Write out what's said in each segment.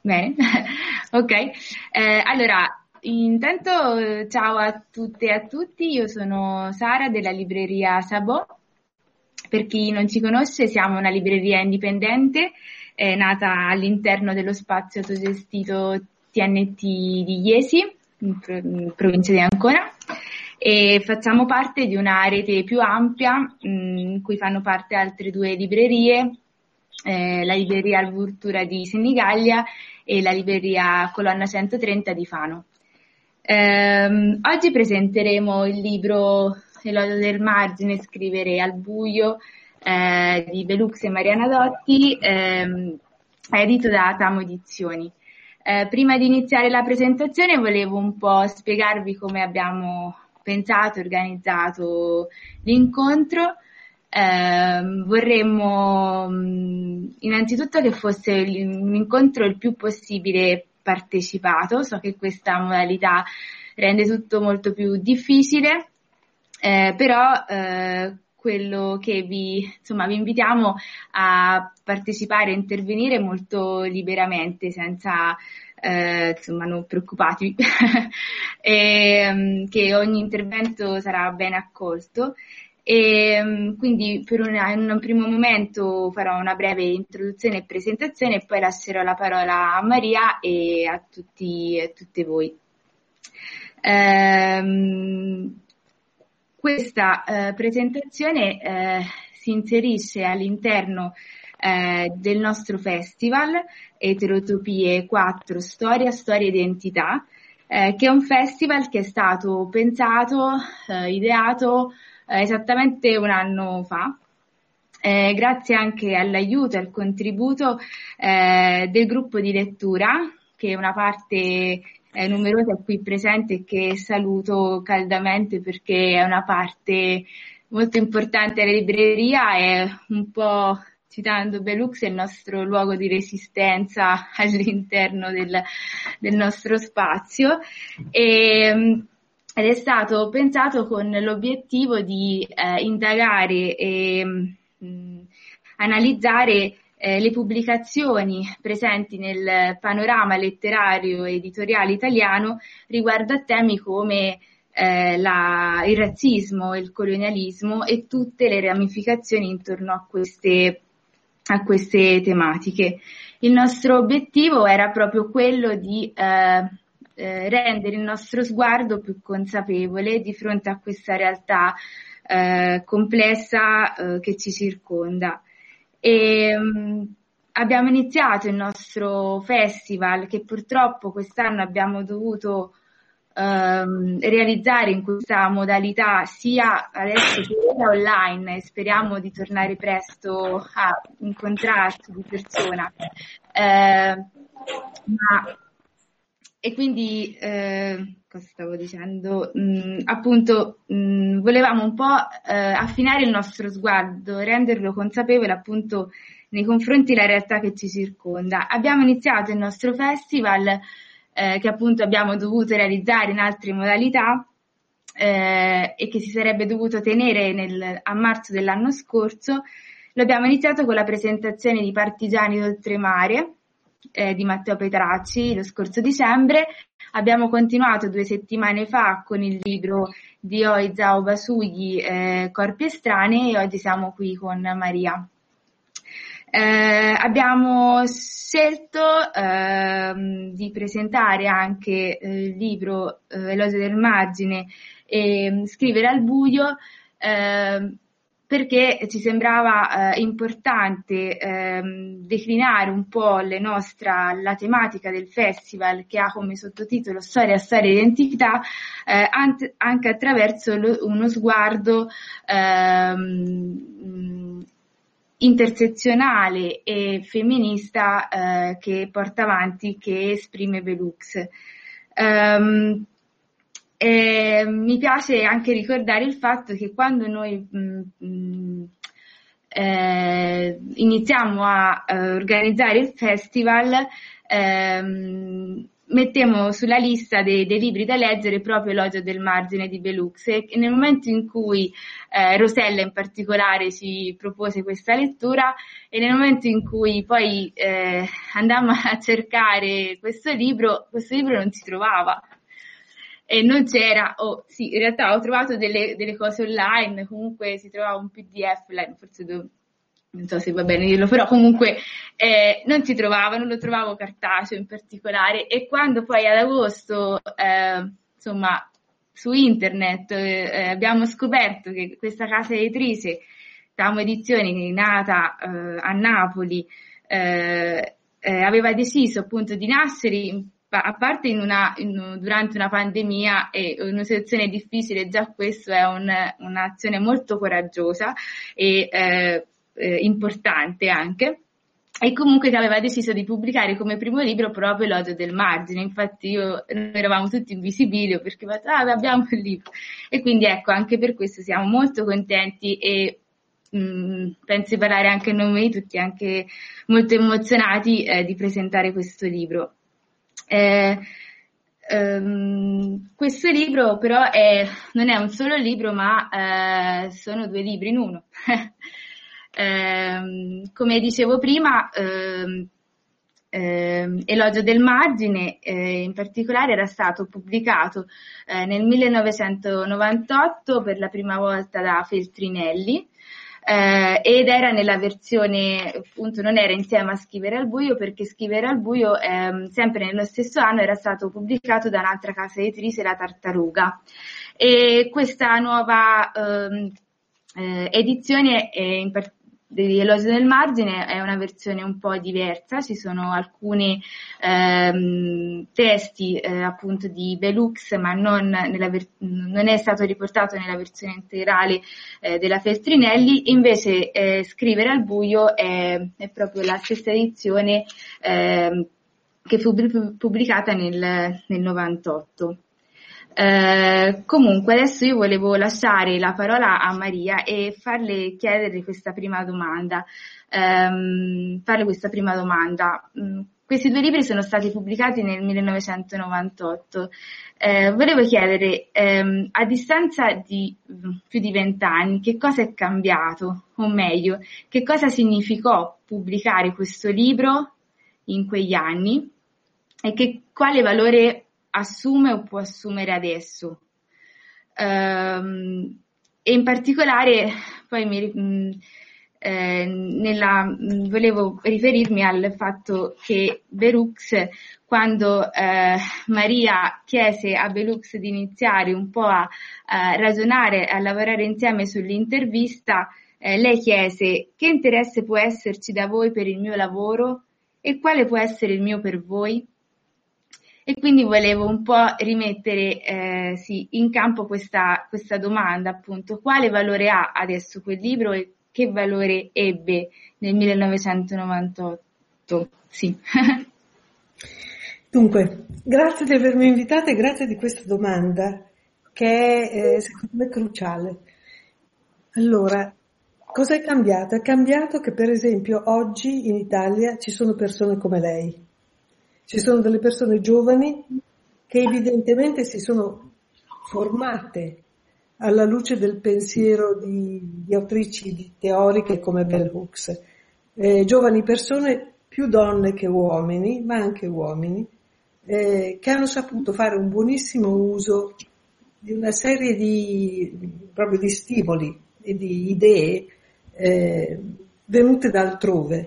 Bene, ok. Allora, intanto ciao a tutte e a tutti, io sono Sara della libreria Sabò. Per chi non ci conosce, siamo una libreria indipendente, nata all'interno dello spazio autogestito TNT di Iesi, in provincia di Ancona, e facciamo parte di una rete più ampia, in cui fanno parte altre due librerie, la libreria Alvurtura di Senigallia e la libreria Colonna 130 di Fano. Oggi presenteremo il libro L'odio del margine, scrivere al buio, di Belux e Mariana Dotti, edito da Tamo Edizioni. Prima di iniziare la presentazione volevo un po' spiegarvi come abbiamo pensato e organizzato l'incontro. Vorremmo innanzitutto che fosse un incontro il più possibile partecipato. So che questa modalità rende tutto molto più difficile, però quello che vi invitiamo a partecipare e intervenire molto liberamente, senza non preoccupatevi, che ogni intervento sarà ben accolto. E quindi in un primo momento farò una breve introduzione e presentazione e poi lascerò la parola a Maria e a tutti e tutte voi. Questa presentazione si inserisce all'interno del nostro festival Eterotopie 4 Storia, Storia e Identità, che è un festival che è stato pensato, ideato esattamente un anno fa, grazie anche all'aiuto e al contributo del gruppo di lettura, che è una parte numerosa qui presente e che saluto caldamente perché è una parte molto importante della libreria, è un po', citando Belux, è il nostro luogo di resistenza all'interno del nostro spazio. Ed è stato pensato con l'obiettivo di indagare e analizzare le pubblicazioni presenti nel panorama letterario e editoriale italiano riguardo a temi come il razzismo, il colonialismo e tutte le ramificazioni intorno a queste tematiche. Il nostro obiettivo era proprio quello di rendere il nostro sguardo più consapevole di fronte a questa realtà complessa che ci circonda. Abbiamo iniziato il nostro festival, che purtroppo quest'anno abbiamo dovuto realizzare in questa modalità sia adesso che online, e speriamo di tornare presto a incontrarci di persona. E quindi, cosa stavo dicendo? Volevamo un po' affinare il nostro sguardo, renderlo consapevole appunto nei confronti della realtà che ci circonda. Abbiamo iniziato il nostro festival, che appunto abbiamo dovuto realizzare in altre modalità, e che si sarebbe dovuto tenere a marzo dell'anno scorso. Lo abbiamo iniziato con la presentazione di Partigiani d'Oltremare, di Matteo Petracci, lo scorso dicembre. Abbiamo continuato 2 settimane fa con il libro di Oizao Basugli, Corpi estranei, e oggi siamo qui con Maria. Abbiamo scelto di presentare anche il libro L'odio del margine e scrivere al buio, perché ci sembrava importante declinare un po' la tematica del festival, che ha come sottotitolo Storia, Storia e Identità, anche attraverso uno sguardo intersezionale e femminista che porta avanti, che esprime Belux. Mi piace anche ricordare il fatto che quando noi iniziamo a organizzare il festival, mettemmo sulla lista dei libri da leggere proprio L'odio del margine di Bellux, e nel momento in cui Rosella in particolare ci propose questa lettura, e nel momento in cui poi andammo a cercare questo libro non si trovava. E non c'era, sì, in realtà ho trovato delle cose online, comunque si trovava un PDF, forse non so se va bene dirlo, però comunque non si trovava, non lo trovavo cartaceo in particolare, e quando poi ad agosto, insomma, su internet abbiamo scoperto che questa casa editrice, Tamo Edizioni, nata a Napoli, aveva deciso appunto di nascere a parte durante una pandemia e una situazione difficile, già questo è un'azione molto coraggiosa e importante anche, e comunque che aveva deciso di pubblicare come primo libro proprio L'odio del margine. Infatti noi eravamo tutti in visibilio perché abbiamo il libro, e quindi ecco, anche per questo siamo molto contenti e penso di parlare anche a nome di tutti, anche molto emozionati di presentare questo libro. Questo libro però non è un solo libro, ma sono 2 libri in uno. Come dicevo prima, Elogio del margine in particolare era stato pubblicato nel 1998 per la prima volta da Feltrinelli, ed era nella versione, appunto, non era insieme a Scrivere al buio, perché Scrivere al buio sempre nello stesso anno era stato pubblicato da un'altra casa editrice, La Tartaruga, e questa nuova edizione di Elogio del margine è una versione un po' diversa. Ci sono alcuni testi appunto di Bellux, ma non è stato riportato nella versione integrale della Feltrinelli. Invece Scrivere al buio è proprio la stessa edizione che fu pubblicata nel 98. Comunque adesso io volevo lasciare la parola a Maria e farle chiedere questa prima domanda. Questi 2 libri sono stati pubblicati nel 1998. Volevo chiedere, a distanza di più di 20 anni, che cosa è cambiato? O meglio, che cosa significò pubblicare questo libro in quegli anni, e quale valore assume o può assumere adesso? E in particolare poi volevo riferirmi al fatto che Bellux, quando Maria chiese a Bellux di iniziare un po' a ragionare, a lavorare insieme sull'intervista, lei chiese: che interesse può esserci da voi per il mio lavoro e quale può essere il mio per voi? E quindi volevo un po' rimettere in campo questa domanda, appunto: quale valore ha adesso quel libro e che valore ebbe nel 1998? Sì. Dunque, grazie di avermi invitata e grazie di questa domanda che è secondo me cruciale. Allora, cosa è cambiato? È cambiato che, per esempio, oggi in Italia ci sono persone come lei. Ci sono delle persone giovani che evidentemente si sono formate alla luce del pensiero di autrici teoriche come Bell Hooks. Giovani persone, più donne che uomini, ma anche uomini, che hanno saputo fare un buonissimo uso di una serie proprio di stimoli e di idee venute d'altrove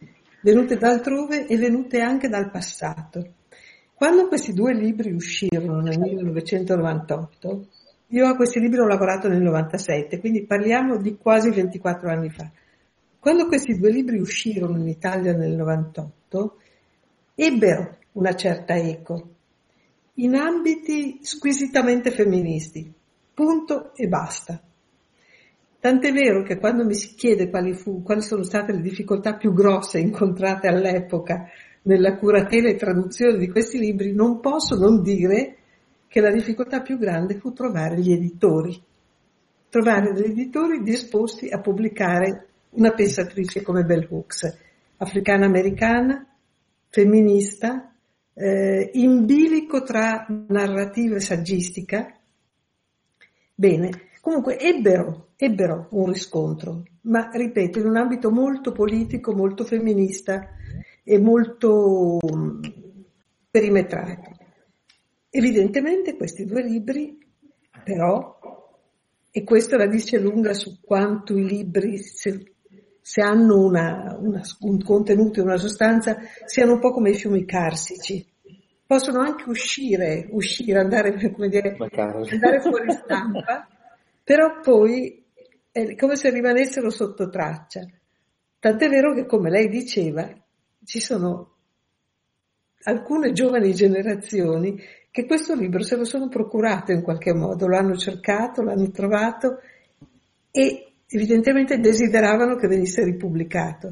e venute anche dal passato. Quando questi 2 libri uscirono nel 1998, io a questi libri ho lavorato nel 97, quindi parliamo di quasi 24 anni fa. Quando questi 2 libri uscirono in Italia nel 98, ebbero una certa eco in ambiti squisitamente femministi, punto e basta. Tant'è vero che quando mi si chiede quali sono state le difficoltà più grosse incontrate all'epoca nella curatela e traduzione di questi libri, non posso non dire che la difficoltà più grande fu trovare degli editori disposti a pubblicare una pensatrice come Bell Hooks, africana-americana, femminista, in bilico tra narrativa e saggistica. Bene, comunque ebbero un riscontro, ma ripeto, in un ambito molto politico, molto femminista e molto perimetrato. Evidentemente questi due libri, però, e questo la dice lunga su quanto i libri, se hanno un contenuto e una sostanza, siano un po' come i fiumi carsici. Possono anche uscire, andare, come dire, andare fuori stampa, però poi è come se rimanessero sotto traccia. Tant'è vero che, come lei diceva, ci sono alcune giovani generazioni che questo libro se lo sono procurato in qualche modo, lo hanno cercato, l'hanno trovato e evidentemente desideravano che venisse ripubblicato.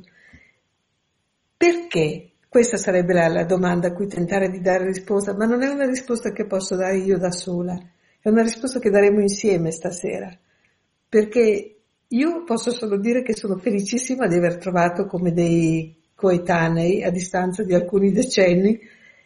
Perché? Questa sarebbe la domanda a cui tentare di dare risposta, ma non è una risposta che posso dare io da sola, è una risposta che daremo insieme stasera, perché io posso solo dire che sono felicissima di aver trovato come dei coetanei a distanza di alcuni decenni,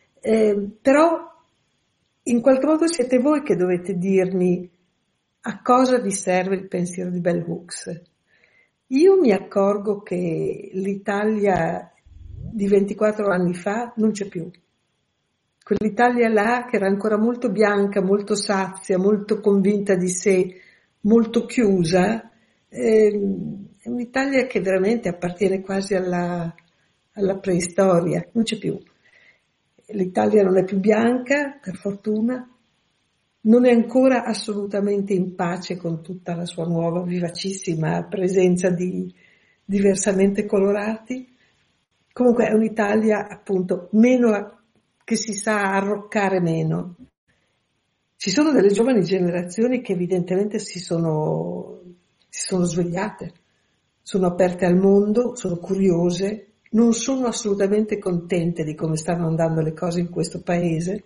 però in qualche modo siete voi che dovete dirmi a cosa vi serve il pensiero di Bell Hooks. Io mi accorgo che l'Italia di 24 anni fa non c'è più. Quell'Italia là che era ancora molto bianca, molto sazia, molto convinta di sé, molto chiusa, è un'Italia che veramente appartiene quasi alla preistoria, non c'è più. L'Italia non è più bianca, per fortuna, non è ancora assolutamente in pace con tutta la sua nuova vivacissima presenza di diversamente colorati. Comunque è un'Italia appunto meno, che si sa arroccare meno. Ci sono delle giovani generazioni che evidentemente si sono svegliate, sono aperte al mondo, sono curiose, non sono assolutamente contente di come stanno andando le cose in questo paese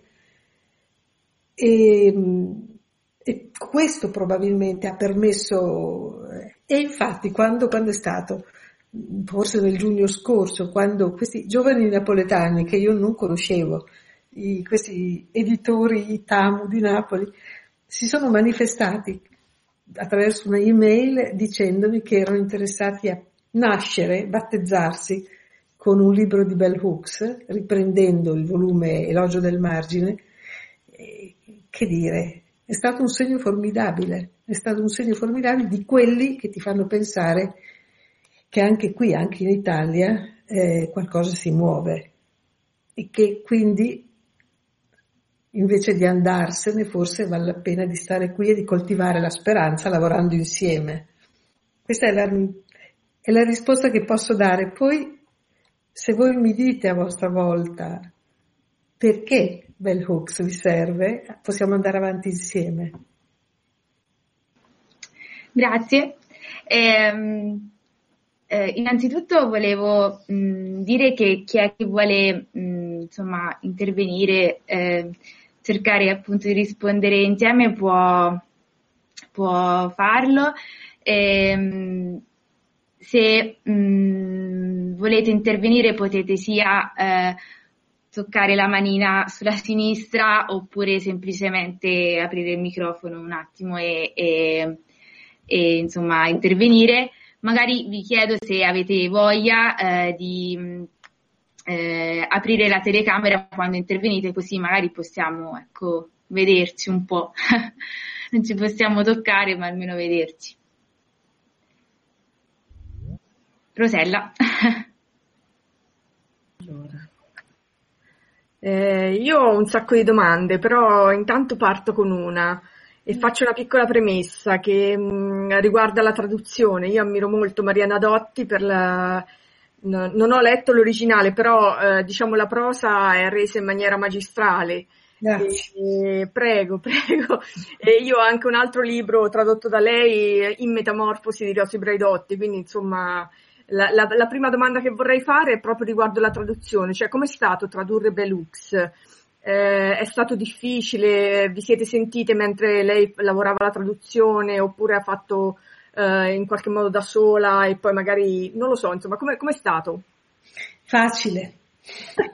e questo probabilmente ha permesso, e infatti quando è stato, forse nel giugno scorso, quando questi giovani napoletani che io non conoscevo, questi editori Tamu di Napoli, si sono manifestati attraverso una email dicendomi che erano interessati a nascere, battezzarsi con un libro di Bell Hooks, riprendendo il volume Elogio del margine. Che dire, è stato un segno formidabile di quelli che ti fanno pensare che anche qui, anche in Italia, qualcosa si muove e che quindi invece di andarsene forse vale la pena di stare qui e di coltivare la speranza lavorando insieme. Questa è la risposta che posso dare. Poi se voi mi dite a vostra volta perché Bell Hooks vi serve, possiamo andare avanti insieme. Grazie. Innanzitutto volevo dire che chi è che vuole intervenire, cercare appunto di rispondere insieme può farlo. Se volete intervenire potete sia toccare la manina sulla sinistra oppure semplicemente aprire il microfono un attimo e insomma intervenire. Magari vi chiedo se avete voglia di aprire la telecamera quando intervenite, così magari possiamo vederci un po'. Non ci possiamo toccare, ma almeno vederci. Rosella. Allora. Io ho un sacco di domande, però intanto parto con una e faccio una piccola premessa che riguarda la traduzione. Io ammiro molto Mariana Dotti non ho letto l'originale, però diciamo la prosa è resa in maniera magistrale. Grazie. Prego. E io ho anche un altro libro tradotto da lei, In metamorfosi di Rosy Braidotti, quindi insomma la prima domanda che vorrei fare è proprio riguardo la traduzione, cioè com'è stato tradurre Bell Hooks? È stato difficile? Vi siete sentite mentre lei lavorava alla traduzione oppure ha fatto in qualche modo da sola e poi magari, non lo so, insomma, com'è stato? Facile.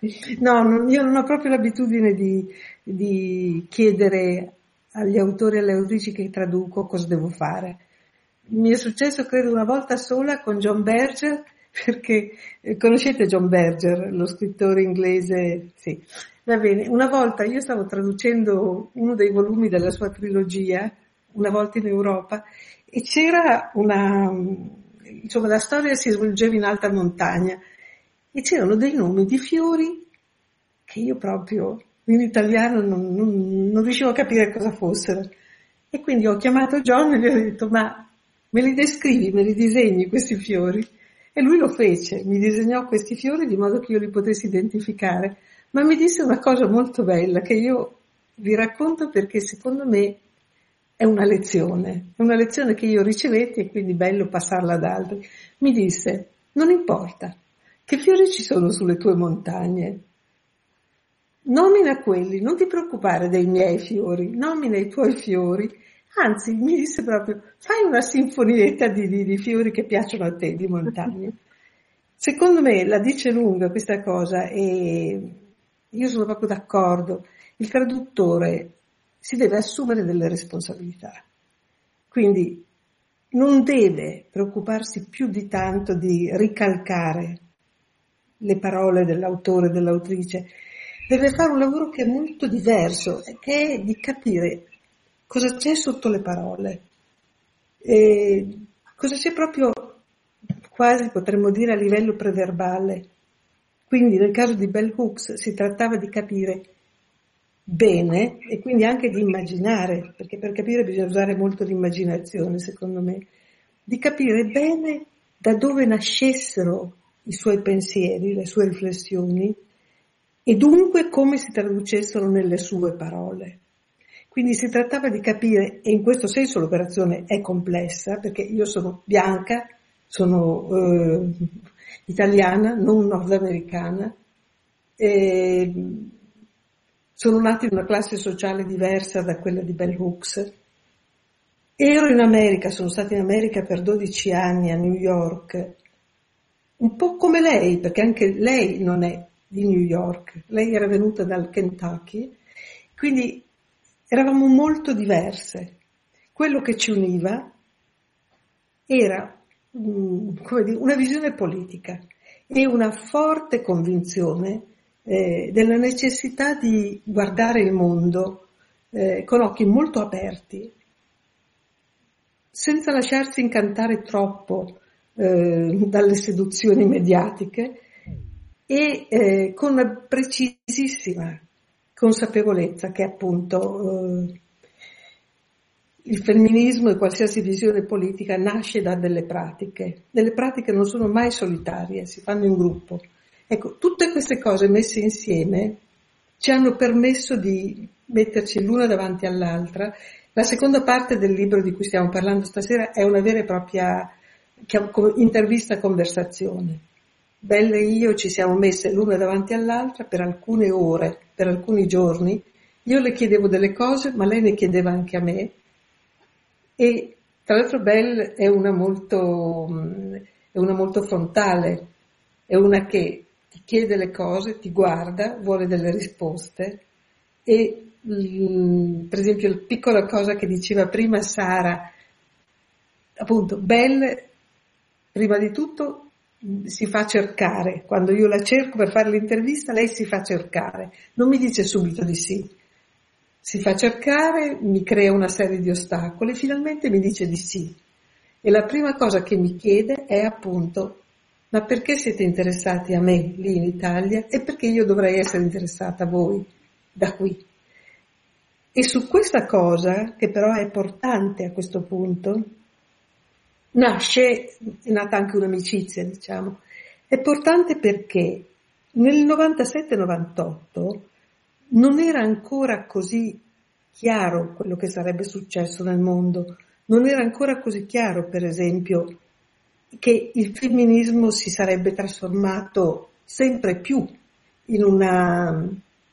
No, io non ho proprio l'abitudine di chiedere agli autori e alle autrici che traduco cosa devo fare. Mi è successo credo una volta sola con John Berger, perché conoscete John Berger, lo scrittore inglese? Sì. Va bene, una volta io stavo traducendo uno dei volumi della sua trilogia, Una volta in Europa, e c'era insomma la storia si svolgeva in alta montagna e c'erano dei nomi di fiori che io proprio in italiano non riuscivo a capire cosa fossero. E quindi ho chiamato John e gli ho detto: ma me li descrivi, me li disegni questi fiori? E lui lo fece, mi disegnò questi fiori di modo che io li potessi identificare. Ma mi disse una cosa molto bella che io vi racconto perché secondo me è una lezione che io ricevetti e quindi è bello passarla ad altri. Mi disse: non importa che fiori ci sono sulle tue montagne, nomina quelli, non ti preoccupare dei miei fiori, nomina i tuoi fiori, anzi mi disse proprio: fai una sinfonietta di fiori che piacciono a te, di montagne. Secondo me la dice lunga questa cosa e io sono proprio d'accordo. Il traduttore si deve assumere delle responsabilità, quindi non deve preoccuparsi più di tanto di ricalcare le parole dell'autore, dell'autrice, deve fare un lavoro che è molto diverso, che è di capire cosa c'è sotto le parole, cosa c'è proprio quasi potremmo dire a livello preverbale. Quindi nel caso di Bell Hooks si trattava di capire bene e quindi anche di immaginare, perché per capire bisogna usare molto l'immaginazione, secondo me, di capire bene da dove nascessero i suoi pensieri, le sue riflessioni e dunque come si traducessero nelle sue parole. Quindi si trattava di capire, e in questo senso l'operazione è complessa, perché io sono bianca, sono italiana, non nordamericana, sono nata in una classe sociale diversa da quella di Bell Hooks. Ero in America, sono stata in America per 12 anni a New York, un po' come lei, perché anche lei non è di New York, lei era venuta dal Kentucky, quindi eravamo molto diverse. Quello che ci univa era come dire, una visione politica e una forte convinzione della necessità di guardare il mondo con occhi molto aperti, senza lasciarsi incantare troppo dalle seduzioni mediatiche e con una precisissima consapevolezza che appunto il femminismo e qualsiasi visione politica nasce da delle pratiche. Delle pratiche non sono mai solitarie, si fanno in gruppo. Ecco, tutte queste cose messe insieme ci hanno permesso di metterci l'una davanti all'altra. La seconda parte del libro di cui stiamo parlando stasera è una vera e propria intervista-conversazione. Belle e io ci siamo messe l'una davanti all'altra per alcune ore, per alcuni giorni. Io le chiedevo delle cose, ma lei ne chiedeva anche a me. E tra l'altro Belle è una molto frontale, è una che ti chiede le cose, ti guarda, vuole delle risposte e per esempio la piccola cosa che diceva prima Sara, appunto Belle prima di tutto si fa cercare, quando io la cerco per fare l'intervista lei si fa cercare, non mi dice subito di sì. Si fa cercare, mi crea una serie di ostacoli, finalmente mi dice di sì. E la prima cosa che mi chiede è appunto: ma perché siete interessati a me lì in Italia e perché io dovrei essere interessata a voi da qui? E su questa cosa, che però è importante a questo punto, è nata anche un'amicizia, diciamo. È importante perché nel 97-98 non era ancora così chiaro quello che sarebbe successo nel mondo, non era ancora così chiaro, per esempio, che il femminismo si sarebbe trasformato sempre più in una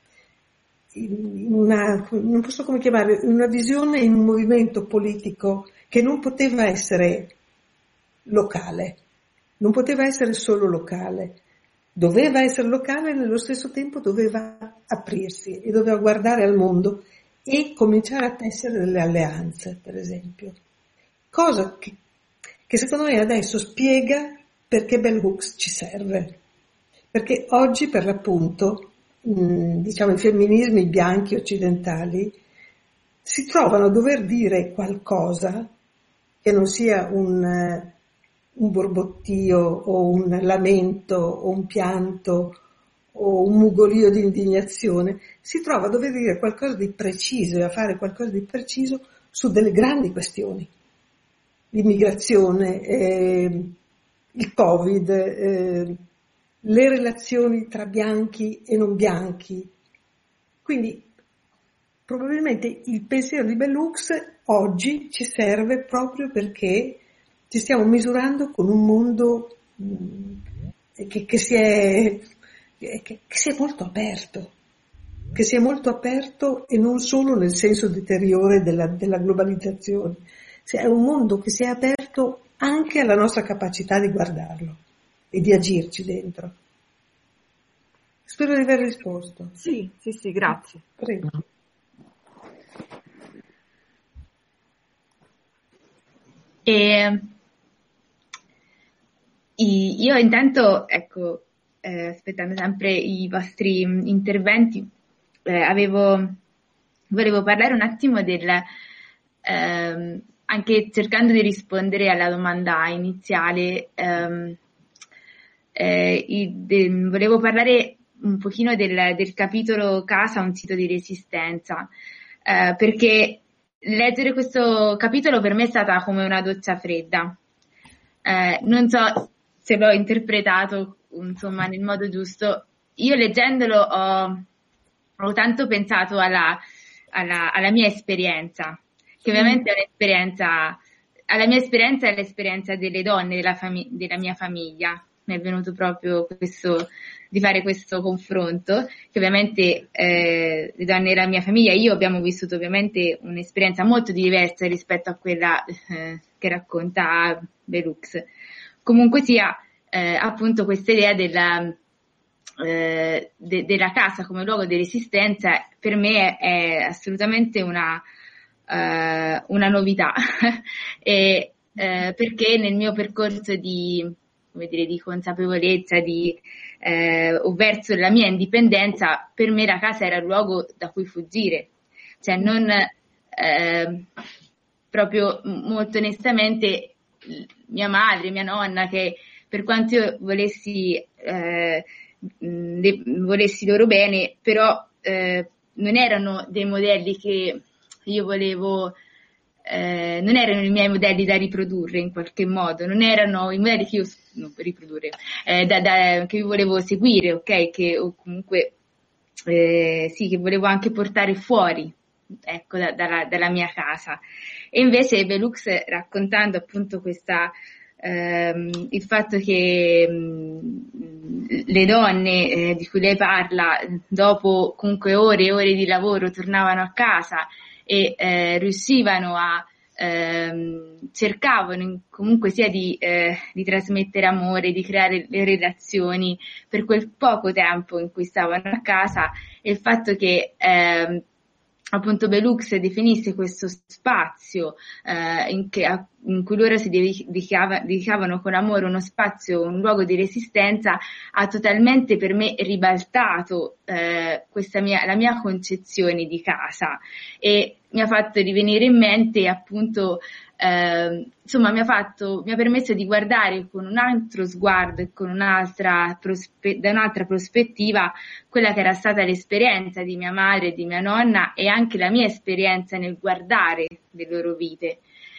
non so come chiamare, in una visione, in un movimento politico che non poteva essere locale, non poteva essere solo locale. doveva essere locale e nello stesso tempo doveva aprirsi e doveva guardare al mondo e cominciare a tessere delle alleanze, per esempio. Cosa che secondo me adesso spiega perché Bell Hooks ci serve. Perché oggi, per l'appunto, diciamo, i femminismi bianchi occidentali si trovano a dover dire qualcosa che non sia un borbottio o un lamento o un pianto o un mugolio di indignazione, si trova a dover dire qualcosa di preciso e a fare qualcosa di preciso su delle grandi questioni. L'immigrazione, il Covid, le relazioni tra bianchi e non bianchi. Quindi probabilmente il pensiero di Bell Hooks oggi ci serve proprio perché ci stiamo misurando con un mondo che si è molto aperto e non solo nel senso deteriore della globalizzazione. È un mondo che si è aperto anche alla nostra capacità di guardarlo e di agirci dentro. Spero di aver risposto. Sì, grazie. Prego. Io intanto, ecco, aspettando sempre i vostri interventi, volevo parlare un attimo anche cercando di rispondere alla domanda iniziale, volevo parlare un pochino del capitolo Casa, un sito di resistenza, perché leggere questo capitolo per me è stata come una doccia fredda. Non so se l'ho interpretato, insomma, nel modo giusto. Io leggendolo ho tanto pensato alla mia esperienza, che ovviamente è un'esperienza, alla mia esperienza e all'esperienza delle donne della mia famiglia. Mi è venuto proprio di fare questo confronto, che ovviamente le donne della mia famiglia, io abbiamo vissuto ovviamente un'esperienza molto diversa rispetto a quella che racconta Bell Hooks. Comunque sia, appunto questa idea della casa come luogo di resistenza per me è assolutamente una novità e perché nel mio percorso di consapevolezza o verso la mia indipendenza, per me la casa era il luogo da cui fuggire, cioè non proprio molto onestamente mia madre, mia nonna, che per quanto io volessi loro bene, però non erano dei modelli che io volevo, non erano i miei modelli da riprodurre in qualche modo, non erano i modelli che io che io volevo seguire, ok? O comunque che volevo anche portare fuori, ecco, dalla mia casa. E invece Bell Hooks, raccontando appunto il fatto che le donne di cui lei parla, dopo comunque ore e ore di lavoro, tornavano a casa e riuscivano cercavano comunque sia di trasmettere amore, di creare le relazioni per quel poco tempo in cui stavano a casa, e il fatto che appunto Bell Hooks definisse questo spazio in cui loro si dedicavano con amore, uno spazio, un luogo di resistenza, ha totalmente per me ribaltato la mia concezione di casa, e mi ha fatto rivenire in mente appunto insomma mi ha permesso di guardare con un altro sguardo e con da un'altra prospettiva quella che era stata l'esperienza di mia madre e di mia nonna, e anche la mia esperienza nel guardare le loro vite.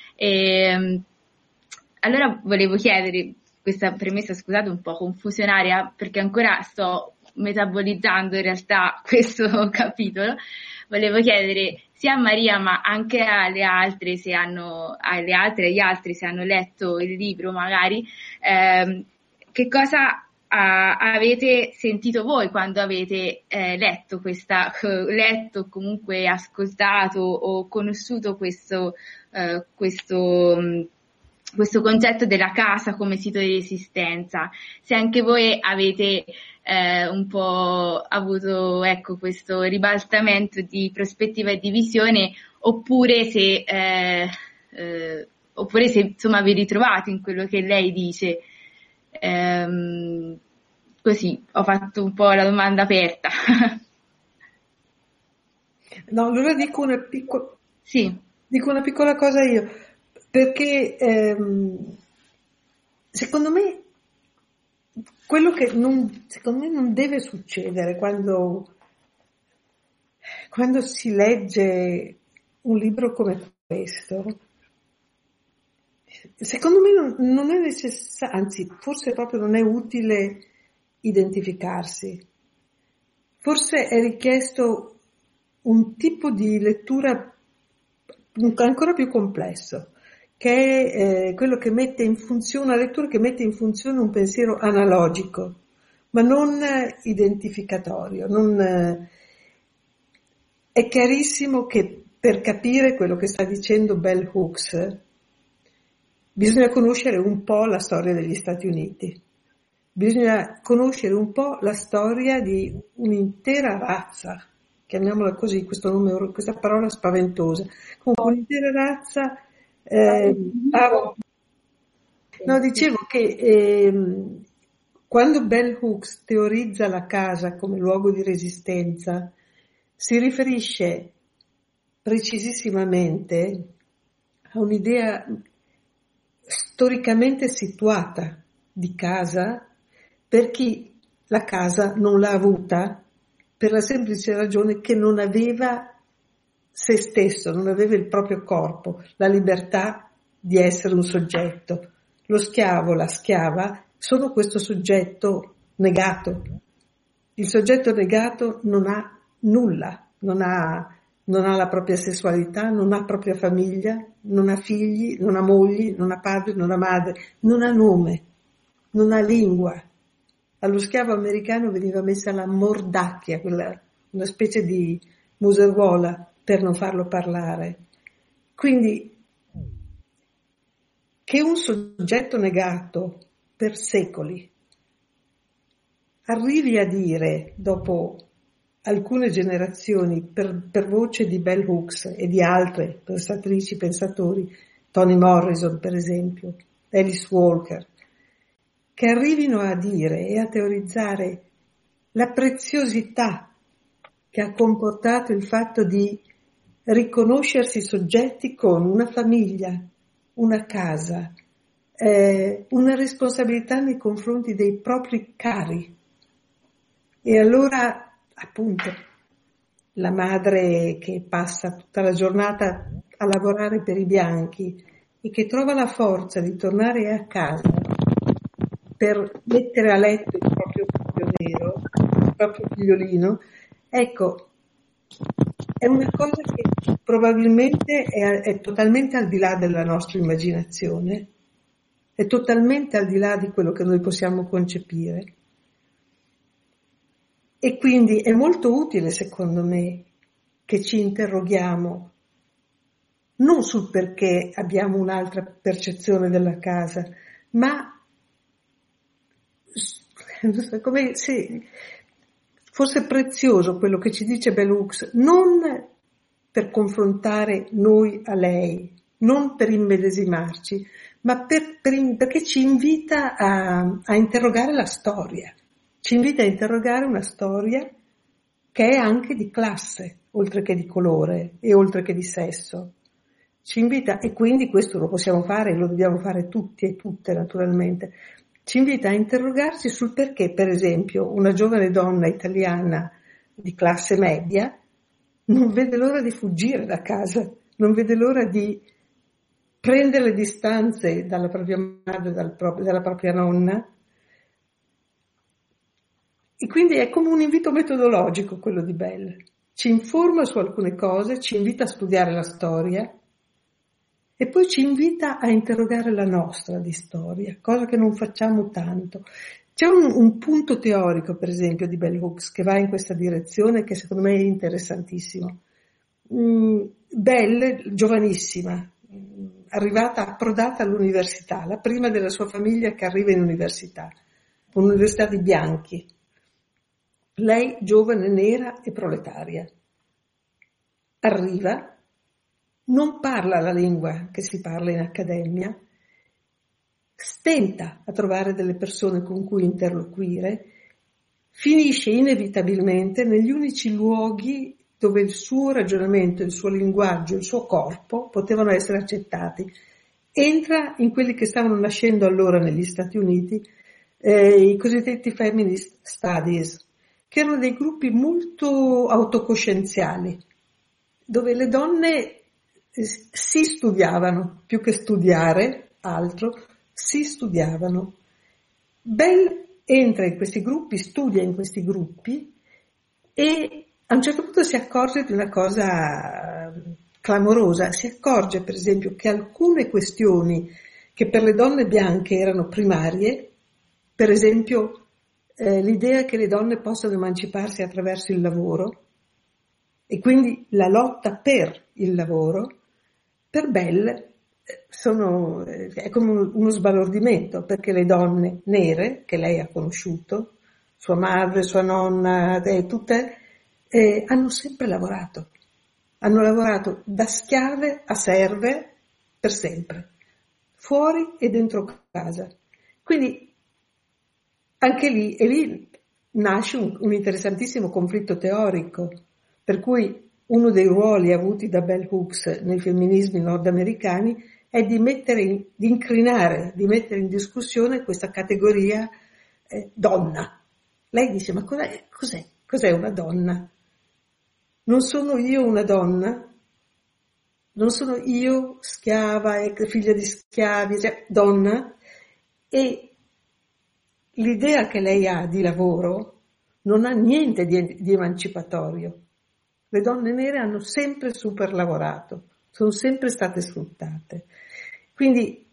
Allora volevo chiedere, questa premessa, scusate, un po' confusionaria, perché ancora sto metabolizzando in realtà questo capitolo. Volevo chiedere sia a Maria, ma anche alle altre, agli altri se hanno letto il libro magari, che cosa avete sentito voi quando avete letto comunque ascoltato o conosciuto questo questo concetto della casa come sito di resistenza. Se anche voi avete un po' avuto, ecco, questo ribaltamento di prospettiva e di visione, oppure se insomma vi ritrovate in quello che lei dice. Così ho fatto un po' la domanda aperta. No, allora dico una piccola cosa io, perché secondo me quello che secondo me non deve succedere quando si legge un libro come questo, secondo me non è necessario, anzi forse proprio non è utile identificarsi, forse è richiesto un tipo di lettura ancora più complesso, che è quello che mette in funzione, una lettura che mette in funzione un pensiero analogico, ma non identificatorio. È chiarissimo che per capire quello che sta dicendo Bell Hooks bisogna conoscere un po' la storia degli Stati Uniti, bisogna conoscere un po' la storia di un'intera razza, chiamiamola così, questa parola spaventosa, comunque un'intera razza. Dicevo che quando Bell Hooks teorizza la casa come luogo di resistenza, si riferisce precisissimamente a un'idea storicamente situata di casa per chi la casa non l'ha avuta, per la semplice ragione che non aveva se stesso, non aveva il proprio corpo, la libertà di essere un soggetto. Lo schiavo, la schiava, sono questo soggetto negato. Il soggetto negato non ha nulla, non ha la propria sessualità, non ha propria famiglia, non ha figli, non ha mogli, non ha padre, non ha madre, non ha nome, non ha lingua. Allo schiavo americano veniva messa la mordacchia, una specie di museruola per non farlo parlare. Quindi che un soggetto negato per secoli arrivi a dire, dopo alcune generazioni, per voce di Bell Hooks e di altre pensatrici, pensatori, Toni Morrison per esempio, Alice Walker, che arrivino a dire e a teorizzare la preziosità che ha comportato il fatto di riconoscersi soggetti con una famiglia, una casa, una responsabilità nei confronti dei propri cari. E allora, appunto, la madre che passa tutta la giornata a lavorare per i bianchi e che trova la forza di tornare a casa per mettere a letto il proprio figlio nero, il proprio figliolino, ecco, è una cosa che probabilmente è totalmente al di là della nostra immaginazione, è totalmente al di là di quello che noi possiamo concepire. E quindi è molto utile, secondo me, che ci interroghiamo non sul perché abbiamo un'altra percezione della casa, ma come se fosse prezioso quello che ci dice Bell Hooks, non per confrontare noi a lei, non per immedesimarci, ma perché ci invita a interrogare la storia, ci invita a interrogare una storia che è anche di classe, oltre che di colore e oltre che di sesso. Ci invita, e quindi questo lo possiamo fare e lo dobbiamo fare tutti e tutte naturalmente, ci invita a interrogarsi sul perché, per esempio, una giovane donna italiana di classe media non vede l'ora di fuggire da casa, non vede l'ora di prendere le distanze dalla propria madre, dalla propria nonna. E quindi è come un invito metodologico quello di Bell. Ci informa su alcune cose, ci invita a studiare la storia e poi ci invita a interrogare la nostra di storia, cosa che non facciamo tanto. C'è un punto teorico, per esempio, di Bell Hooks che va in questa direzione, che secondo me è interessantissimo. Bell, giovanissima, approdata all'università, la prima della sua famiglia che arriva in università, un'università di bianchi. Lei, giovane, nera e proletaria, arriva, non parla la lingua che si parla in accademia, stenta a trovare delle persone con cui interloquire, finisce inevitabilmente negli unici luoghi dove il suo ragionamento, il suo linguaggio, il suo corpo potevano essere accettati. Entra in quelli che stavano nascendo allora negli Stati Uniti, i cosiddetti feminist studies, che erano dei gruppi molto autocoscienziali, dove le donne si studiavano, più che studiare altro, si studiavano. Bell entra in questi gruppi, studia in questi gruppi e a un certo punto si accorge di una cosa clamorosa. Si accorge, per esempio, che alcune questioni che per le donne bianche erano primarie, per esempio l'idea che le donne possano emanciparsi attraverso il lavoro e quindi la lotta per il lavoro, per Bell è come uno sbalordimento, perché le donne nere che lei ha conosciuto, sua madre, sua nonna, tutte, hanno sempre lavorato. Hanno lavorato da schiave a serve per sempre, fuori e dentro casa. Quindi anche lì nasce un interessantissimo conflitto teorico, per cui uno dei ruoli avuti da Bell Hooks nei femminismi nordamericani è di mettere in discussione questa categoria donna. Lei dice, ma cos'è una donna? Non sono io una donna? Non sono io schiava e figlia di schiavi, cioè donna? E l'idea che lei ha di lavoro non ha niente di emancipatorio. Le donne nere hanno sempre super lavorato, sono sempre state sfruttate. Quindi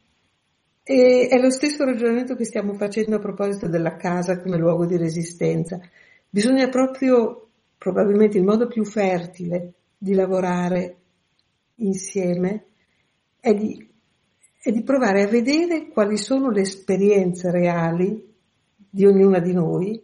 è lo stesso ragionamento che stiamo facendo a proposito della casa come luogo di resistenza. Bisogna proprio, probabilmente il modo più fertile di lavorare insieme è di provare a vedere quali sono le esperienze reali di ognuna di noi,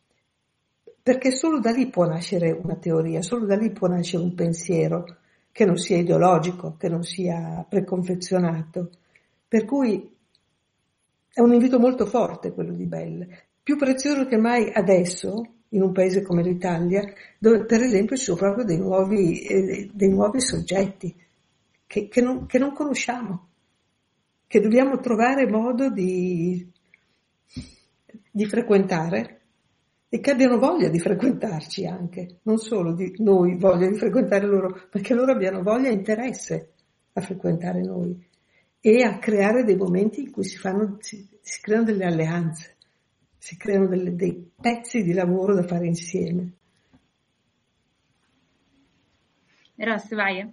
perché solo da lì può nascere una teoria, solo da lì può nascere un pensiero che non sia ideologico, che non sia preconfezionato. Per cui è un invito molto forte quello di Bell, più prezioso che mai adesso, in un paese come l'Italia, dove per esempio ci sono proprio dei nuovi soggetti che non conosciamo, che dobbiamo trovare modo di frequentare e che abbiano voglia di frequentarci anche, non solo di noi voglia di frequentare loro, ma che loro abbiano voglia e interesse a frequentare noi e a creare dei momenti in cui si creano delle alleanze, si creano dei pezzi di lavoro da fare insieme. Ross, vai.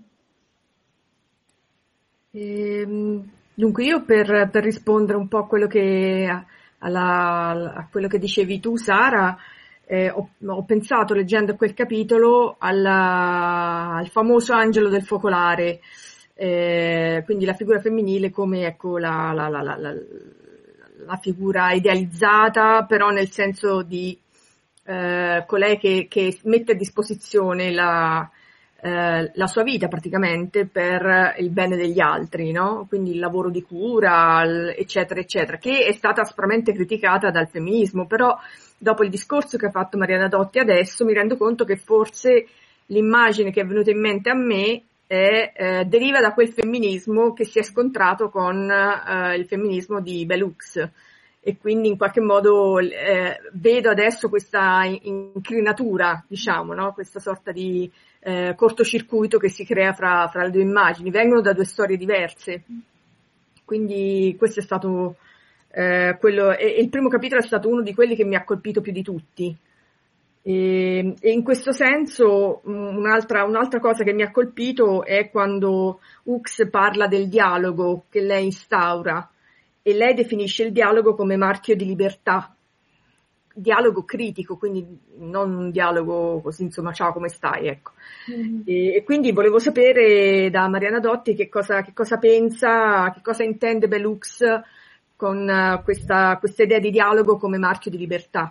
Dunque io per rispondere un po' a quello che a quello che dicevi tu, Sara, ho pensato, leggendo quel capitolo, al famoso angelo del focolare, quindi la figura femminile come, ecco, la figura idealizzata, però nel senso di colei che mette a disposizione la sua vita praticamente per il bene degli altri, no? Quindi il lavoro di cura, eccetera, eccetera, che è stata aspramente criticata dal femminismo, però dopo il discorso che ha fatto Mariana Dotti adesso mi rendo conto che forse l'immagine che è venuta in mente a me deriva da quel femminismo che si è scontrato con il femminismo di Bell Hooks, e quindi in qualche modo vedo adesso questa incrinatura, diciamo, no? Questa sorta di cortocircuito che si crea fra le due immagini, vengono da due storie diverse, quindi questo è stato quello, e il primo capitolo è stato uno di quelli che mi ha colpito più di tutti, e in questo senso un'altra cosa che mi ha colpito è quando Hooks parla del dialogo che lei instaura, e lei definisce il dialogo come marchio di libertà. dialogo critico, quindi non un dialogo così, insomma, ciao, come stai, ecco. E quindi volevo sapere da Mariana Dotti che cosa pensa, che cosa intende Bell Hooks con questa idea di dialogo come marchio di libertà.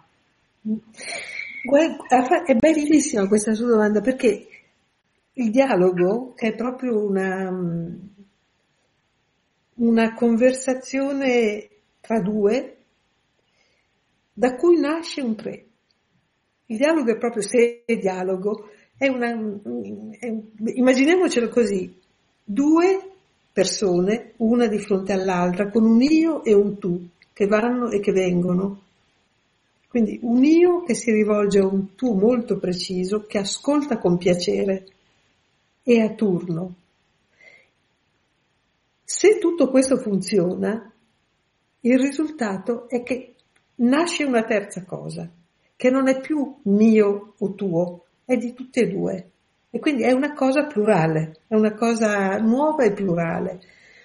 Guarda, è bellissima questa sua domanda, perché il dialogo è proprio una conversazione tra due da cui nasce un tre. Il dialogo è proprio, se è dialogo, immaginiamocelo così, due persone, una di fronte all'altra, con un io e un tu, che vanno e che vengono. Quindi un io che si rivolge a un tu molto preciso, che ascolta con piacere e a turno. Se tutto questo funziona, il risultato è che nasce una terza cosa, che non è più mio o tuo, è di tutte e due. E quindi è una cosa plurale, è una cosa nuova e plurale.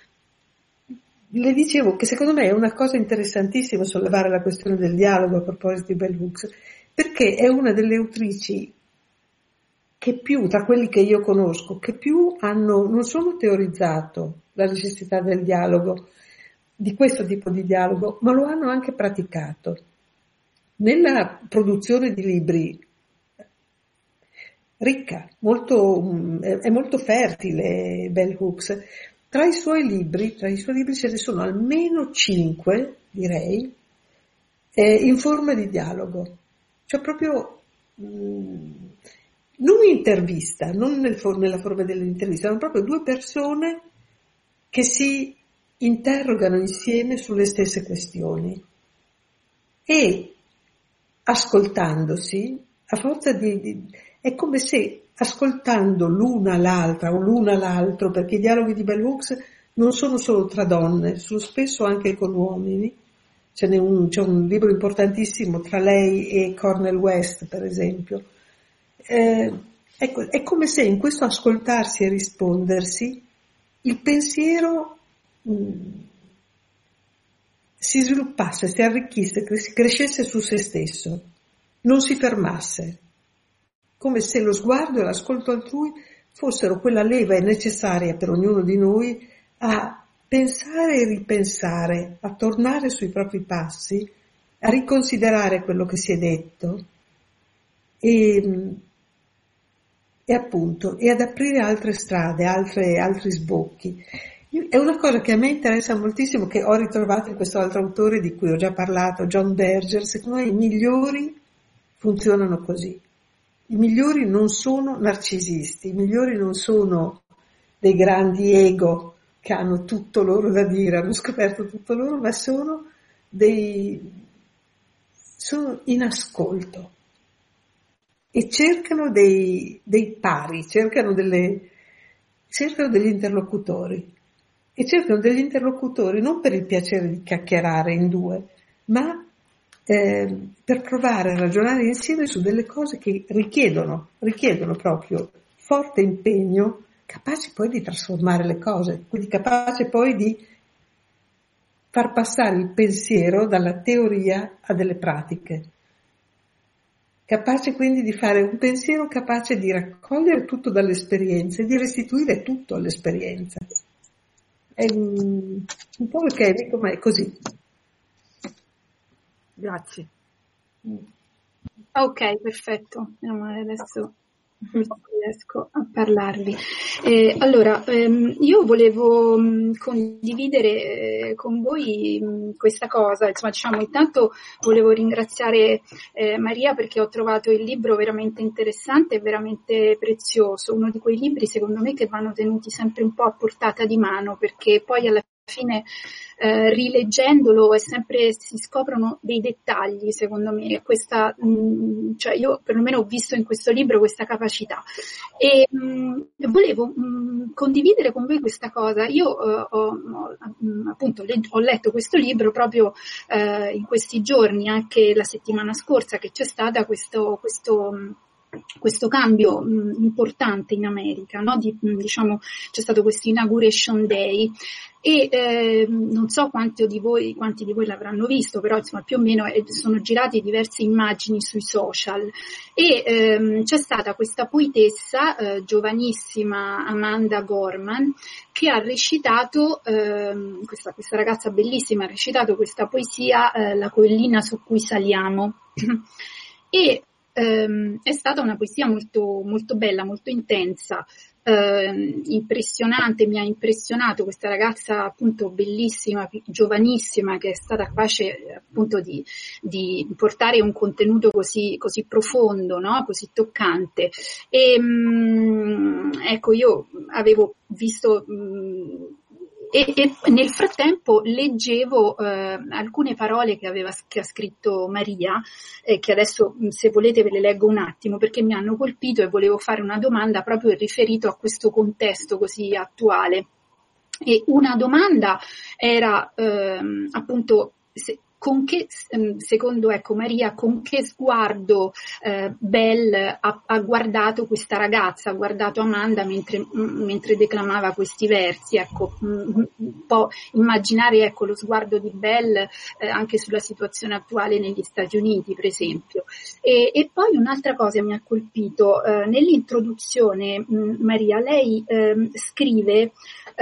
Le dicevo che secondo me è una cosa interessantissima sollevare la questione del dialogo a proposito di Bell Hooks, perché è una delle autrici che più, tra quelli che io conosco, che più hanno non solo teorizzato la necessità del dialogo, di questo tipo di dialogo, ma lo hanno anche praticato. Nella produzione di libri ricca, è molto fertile Bell Hooks. Tra i suoi libri ce ne sono almeno 5, direi, in forma di dialogo. Cioè proprio non intervista, non nella forma dell'intervista, ma proprio due persone che si interrogano insieme sulle stesse questioni e ascoltandosi, a forza è come se ascoltando l'una l'altra o l'una l'altro, perché i dialoghi di Bell Hooks non sono solo tra donne, sono spesso anche con uomini. C'è un libro importantissimo tra lei e Cornel West, per esempio. Ecco, è come se in questo ascoltarsi e rispondersi il pensiero si sviluppasse, si arricchisse, crescesse su se stesso, non si fermasse, come se lo sguardo e l'ascolto altrui fossero quella leva necessaria per ognuno di noi a pensare e ripensare, a tornare sui propri passi, a riconsiderare quello che si è detto e appunto, e ad aprire altre strade, altri sbocchi. È una cosa che a me interessa moltissimo, che ho ritrovato in questo altro autore di cui ho già parlato, John Berger. Secondo me i migliori funzionano così. I migliori non sono narcisisti, i migliori non sono dei grandi ego che hanno tutto loro da dire, hanno scoperto tutto loro, ma sono in ascolto e cercano dei pari, cercano degli interlocutori. E cercano degli interlocutori non per il piacere di chiacchierare in due, ma per provare a ragionare insieme su delle cose che richiedono proprio forte impegno, capaci poi di trasformare le cose, quindi capace poi di far passare il pensiero dalla teoria a delle pratiche. Capace quindi di fare un pensiero capace di raccogliere tutto dall'esperienza e di restituire tutto all'esperienza. È un po' mecanico, ma è così. Grazie. Ok, perfetto. Meno male, adesso riesco a parlarvi. Allora, io volevo condividere con voi questa cosa. Insomma, diciamo, intanto volevo ringraziare Maria, perché ho trovato il libro veramente interessante e veramente prezioso. Uno di quei libri, secondo me, che vanno tenuti sempre un po' a portata di mano, perché poi alla fine rileggendolo si scoprono dei dettagli, secondo me. Questa, cioè io perlomeno ho visto in questo libro questa capacità e volevo condividere con voi questa cosa. Io appunto ho letto questo libro proprio in questi giorni, anche la settimana scorsa, che c'è stata questo questo cambio importante in America, no? Diciamo, c'è stato questo Inauguration Day e non so quanti di voi l'avranno visto, però insomma più o meno sono girate diverse immagini sui social e c'è stata questa poetessa giovanissima, Amanda Gorman, che ha recitato, questa ragazza bellissima ha recitato questa poesia, La collina su cui saliamo e è stata una poesia molto, molto bella, molto intensa, impressionante, mi ha impressionato questa ragazza appunto bellissima, giovanissima, che è stata capace appunto di portare un contenuto così profondo, no? Così toccante. E ecco, io avevo visto e nel frattempo leggevo alcune parole che ha scritto Maria, che adesso se volete ve le leggo un attimo perché mi hanno colpito e volevo fare una domanda proprio riferito a questo contesto così attuale. E una domanda era appunto con che, secondo Maria, con che sguardo Belle ha guardato questa ragazza, ha guardato Amanda mentre declamava questi versi, ecco, un po' immaginare lo sguardo di Belle anche sulla situazione attuale negli Stati Uniti, per esempio. E poi un'altra cosa mi ha colpito, nell'introduzione, Maria, lei scrive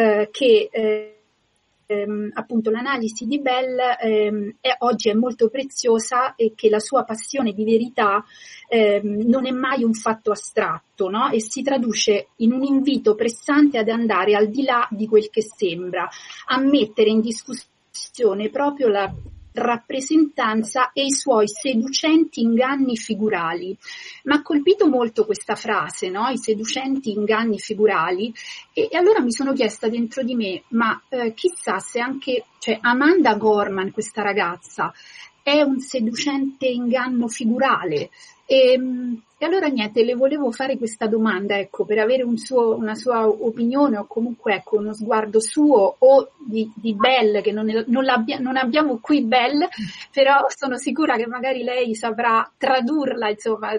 che appunto l'analisi di Belle oggi è molto preziosa e che la sua passione di verità non è mai un fatto astratto, no? E si traduce in un invito pressante ad andare al di là di quel che sembra, a mettere in discussione proprio la rappresentanza e i suoi seducenti inganni figurali. Mi ha colpito molto questa frase, no? I seducenti inganni figurali, e allora mi sono chiesta dentro di me, ma chissà se anche, cioè, Amanda Gorman, questa ragazza, è un seducente inganno figurale. E allora niente, le volevo fare questa domanda, ecco, per avere una sua opinione o comunque uno sguardo suo o di Belle, che non abbiamo qui Belle, però sono sicura che magari lei saprà tradurla, insomma,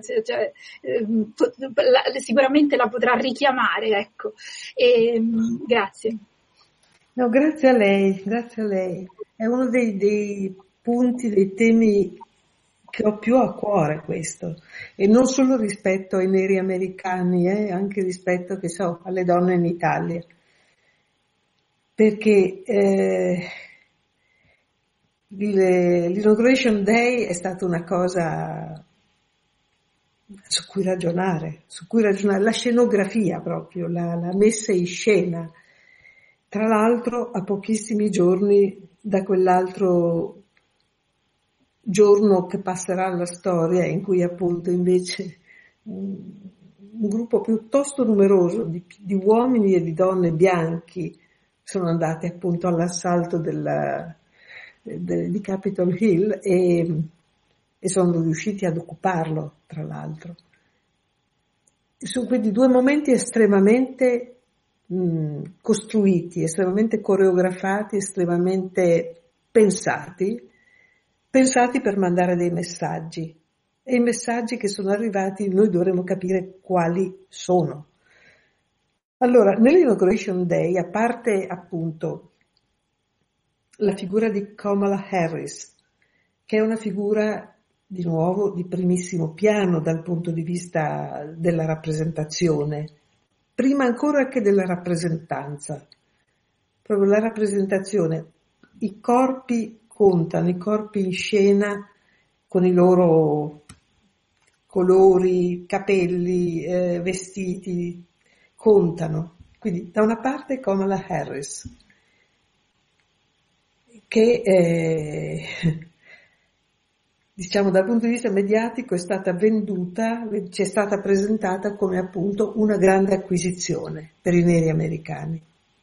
sicuramente la potrà richiamare, ecco. Grazie. No, grazie a lei, grazie a lei. È uno dei punti, dei temi che ho più a cuore, questo, e non solo rispetto ai neri americani, anche rispetto, che so, alle donne in Italia, perché l'Inauguration Day è stata una cosa su cui ragionare, la scenografia proprio, la messa in scena, tra l'altro a pochissimi giorni da quell'altro giorno che passerà alla storia, in cui appunto invece un gruppo piuttosto numeroso di uomini e di donne bianchi sono andati appunto all'assalto di Capitol Hill e sono riusciti ad occuparlo, tra l'altro. Sono quindi due momenti estremamente costruiti, estremamente coreografati, estremamente pensati per mandare dei messaggi, e i messaggi che sono arrivati noi dovremo capire quali sono. Allora, nell'Inauguration Day, a parte appunto la figura di Kamala Harris, che è una figura di nuovo di primissimo piano dal punto di vista della rappresentazione, prima ancora che della rappresentanza, proprio la rappresentazione, i corpi contano, i corpi in scena con i loro colori, capelli, vestiti, contano. Quindi da una parte Kamala Harris, che diciamo dal punto di vista mediatico è stata venduta, ci è stata presentata come appunto una grande acquisizione per i neri americani.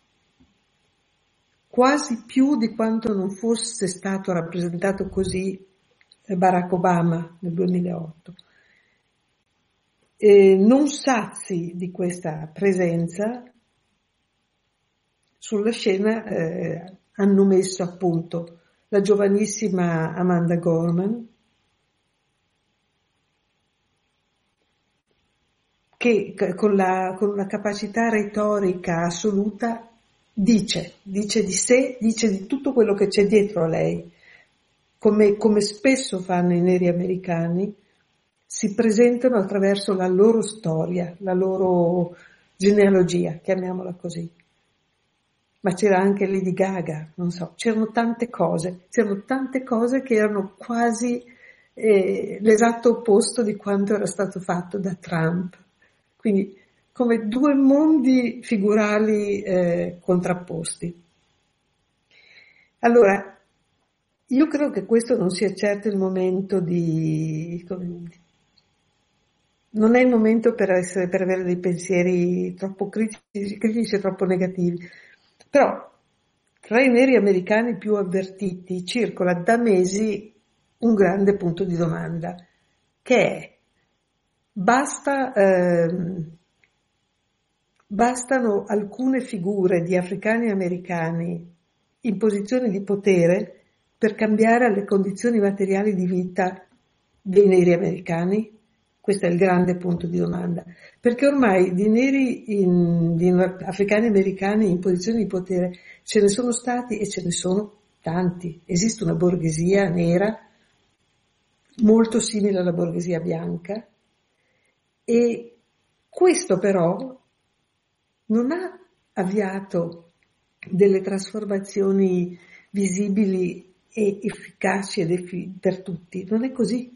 Quasi più di quanto non fosse stato rappresentato così Barack Obama nel 2008. Non sazi di questa presenza, sulla scena hanno messo appunto la giovanissima Amanda Gorman, che con una capacità retorica assoluta dice di sé, dice di tutto quello che c'è dietro a lei, come spesso fanno i neri americani, si presentano attraverso la loro storia, la loro genealogia, chiamiamola così. Ma c'era anche Lady Gaga, non so, c'erano tante cose che erano quasi l'esatto opposto di quanto era stato fatto da Trump. Quindi come due mondi figurali contrapposti. Allora, io credo che questo non sia certo il momento non è il momento per avere dei pensieri troppo critici e troppo negativi. Però tra i neri americani più avvertiti circola da mesi un grande punto di domanda, che è: bastano alcune figure di africani americani in posizioni di potere per cambiare le condizioni materiali di vita dei neri americani? Questo è il grande punto di domanda, perché ormai di africani americani in posizioni di potere ce ne sono stati e ce ne sono tanti. Esiste una borghesia nera molto simile alla borghesia bianca, e questo però non ha avviato delle trasformazioni visibili e efficaci per tutti. Non è così.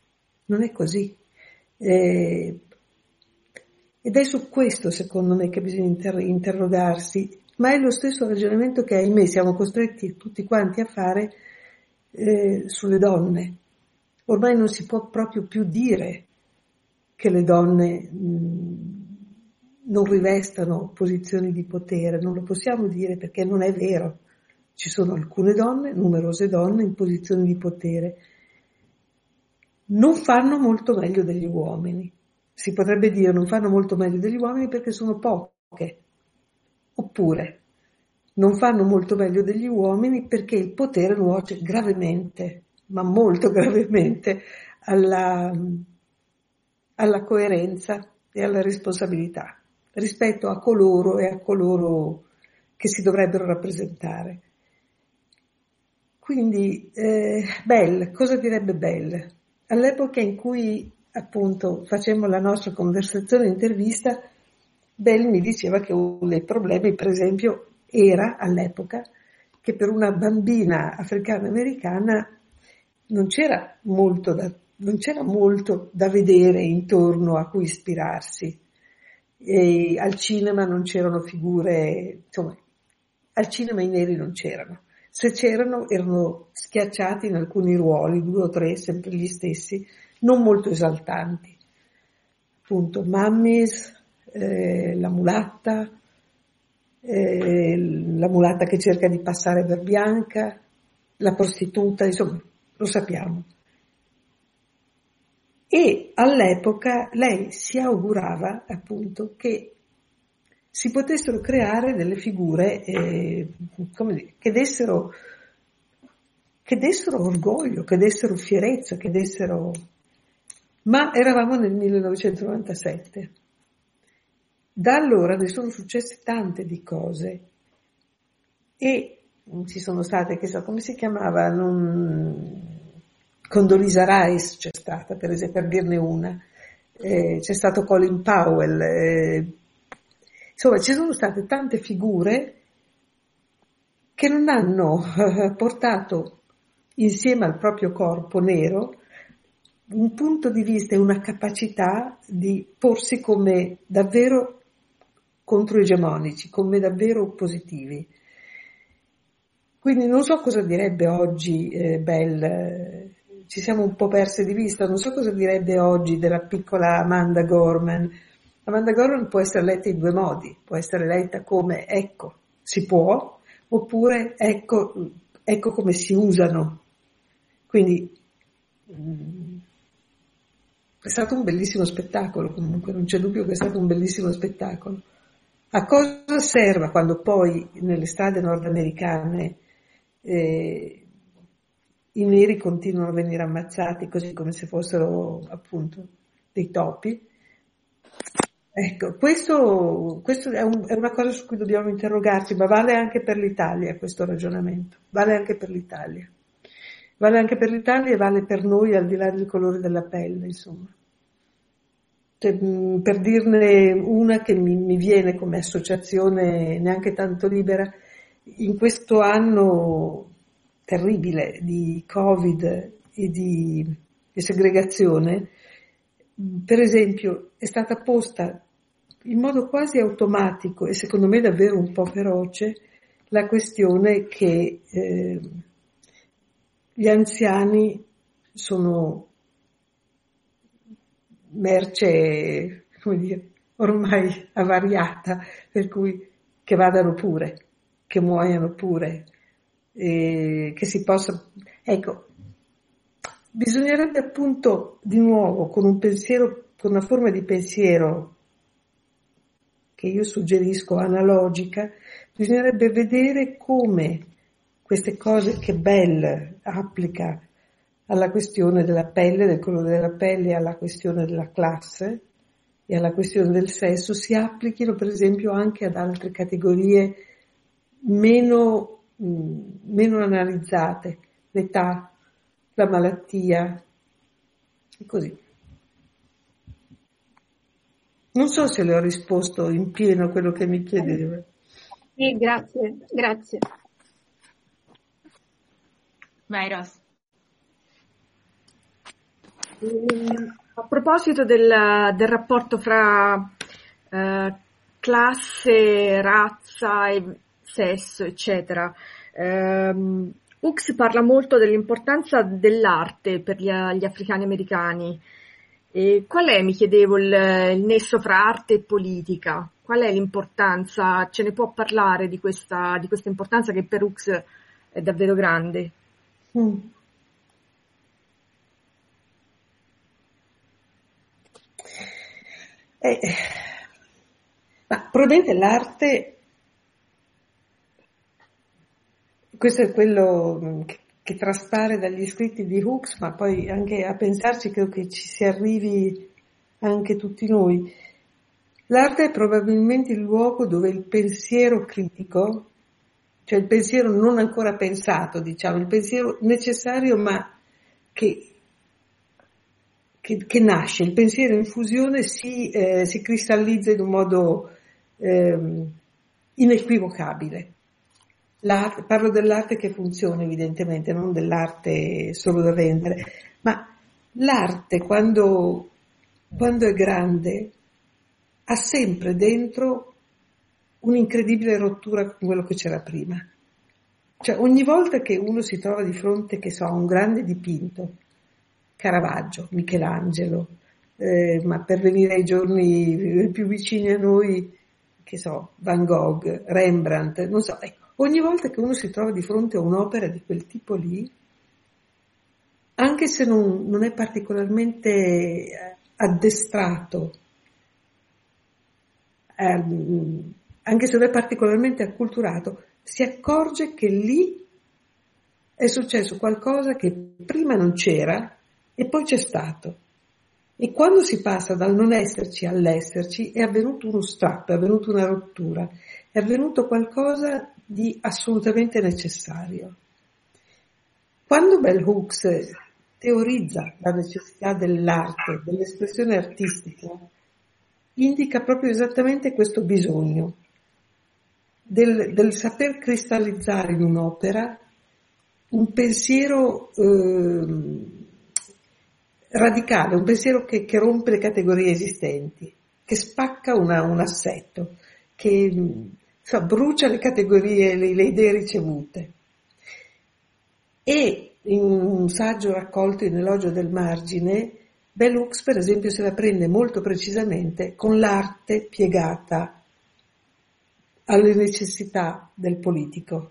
Ed è su questo, secondo me, che bisogna interrogarsi, ma è lo stesso ragionamento che, ahimè, siamo costretti tutti quanti a fare sulle donne. Ormai non si può proprio più dire che le donne non rivestano posizioni di potere, non lo possiamo dire perché non è vero. Ci sono alcune donne, numerose donne, in posizioni di potere. Non fanno molto meglio degli uomini. Si potrebbe dire non fanno molto meglio degli uomini perché sono poche. Oppure non fanno molto meglio degli uomini perché il potere nuoce gravemente, ma molto gravemente, alla coerenza e alla responsabilità rispetto a coloro che si dovrebbero rappresentare. Quindi Bell, cosa direbbe Bell? All'epoca in cui appunto facemmo la nostra conversazione intervista, Bell mi diceva che uno dei problemi, per esempio, era all'epoca che per una bambina africana-americana non c'era molto da vedere intorno a cui ispirarsi. E al cinema non c'erano figure, insomma, al cinema i neri non c'erano. Se c'erano, erano schiacciati in alcuni ruoli, 2 o 3, sempre gli stessi, non molto esaltanti. Appunto, Mummies, la mulatta che cerca di passare per bianca, la prostituta, insomma, lo sappiamo. E all'epoca lei si augurava appunto che si potessero creare delle figure che dessero orgoglio, che dessero fierezza, Ma eravamo nel 1997. Da allora ne sono successe tante di cose e ci sono state, che so, come si chiamava, Condoleezza Rice c'è stata, per esempio, per dirne una, c'è stato Colin Powell, insomma ci sono state tante figure che non hanno portato insieme al proprio corpo nero un punto di vista e una capacità di porsi come davvero controegemonici, come davvero positivi. Quindi non so cosa direbbe oggi Bell, ci siamo un po' perse di vista, non so cosa direbbe oggi della piccola Amanda Gorman. Amanda Gorman può essere letta in 2 modi, può essere letta come ecco, si può, oppure ecco come si usano. Quindi è stato un bellissimo spettacolo, comunque non c'è dubbio che è stato un bellissimo spettacolo. A cosa serva quando poi nelle strade nordamericane i neri continuano a venire ammazzati così come se fossero appunto dei topi? Ecco, questo è una cosa su cui dobbiamo interrogarci, ma vale anche per l'Italia questo ragionamento, vale anche per l'Italia. Vale anche per l'Italia e vale per noi al di là del colore della pelle, insomma. Cioè, per dirne una che mi viene come associazione neanche tanto libera, in questo anno terribile di Covid e di segregazione, per esempio, è stata posta in modo quasi automatico e secondo me davvero un po' feroce la questione che gli anziani sono merce, come dire, ormai avariata, per cui che vadano pure, che muoiano pure, che si possa... Ecco, bisognerebbe appunto di nuovo con un pensiero, con una forma di pensiero che io suggerisco analogica, bisognerebbe vedere come queste cose che Bell applica alla questione della pelle, del colore della pelle, alla questione della classe e alla questione del sesso si applichino per esempio anche ad altre categorie meno analizzate, l'età, la malattia, e così. Non so se le ho risposto in pieno a quello che mi chiedeva. Sì, grazie. Vai, Ros. A proposito del rapporto fra classe, razza e sesso, eccetera, Hooks parla molto dell'importanza dell'arte per gli africani americani. E qual è, mi chiedevo, il nesso fra arte e politica? Qual è l'importanza? Ce ne può parlare di questa importanza che per Hooks è davvero grande? Ma probabilmente l'arte, questo è quello che traspare dagli scritti di Hooks, ma poi anche a pensarci credo che ci si arrivi anche tutti noi. L'arte è probabilmente il luogo dove il pensiero critico, cioè il pensiero non ancora pensato, diciamo, il pensiero necessario ma che nasce, il pensiero in fusione si cristallizza in un modo inequivocabile. Parlo dell'arte che funziona evidentemente, non dell'arte solo da vendere, ma l'arte quando è grande ha sempre dentro un'incredibile rottura con quello che c'era prima. Cioè ogni volta che uno si trova di fronte, che so, a un grande dipinto, Caravaggio, Michelangelo, ma per venire ai giorni più vicini a noi, che so, Van Gogh, Rembrandt, non so, ecco, ogni volta che uno si trova di fronte a un'opera di quel tipo lì, anche se non è particolarmente addestrato, anche se non è particolarmente acculturato, si accorge che lì è successo qualcosa che prima non c'era e poi c'è stato. E quando si passa dal non esserci all'esserci è avvenuto uno strappo, è avvenuta una rottura, è avvenuto qualcosa di assolutamente necessario. Quando Bell Hooks teorizza la necessità dell'arte, dell'espressione artistica, indica proprio esattamente questo bisogno del saper cristallizzare in un'opera un pensiero radicale, un pensiero che rompe le categorie esistenti, che spacca un assetto, che brucia le categorie, le idee ricevute. E in un saggio raccolto in Elogio del margine, Bell Hooks per esempio se la prende molto precisamente con l'arte piegata alle necessità del politico.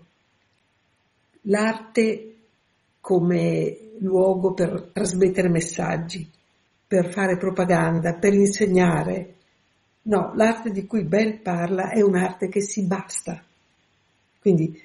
L'arte come luogo per trasmettere messaggi, per fare propaganda, per insegnare. No, l'arte di cui Bell parla è un'arte che si basta. Quindi,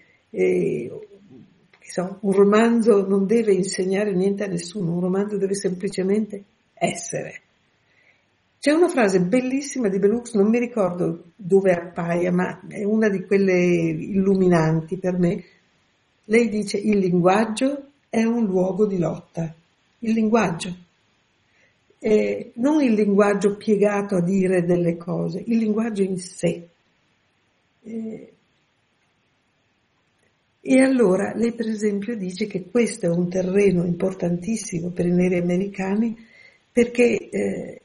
un romanzo non deve insegnare niente a nessuno, un romanzo deve semplicemente essere. C'è una frase bellissima di Bell Hooks, non mi ricordo dove appaia, ma è una di quelle illuminanti per me. Lei dice: il linguaggio è un luogo di lotta. Il linguaggio. Non il linguaggio piegato a dire delle cose, il linguaggio in sé. E allora lei per esempio dice che questo è un terreno importantissimo per i neri americani, perché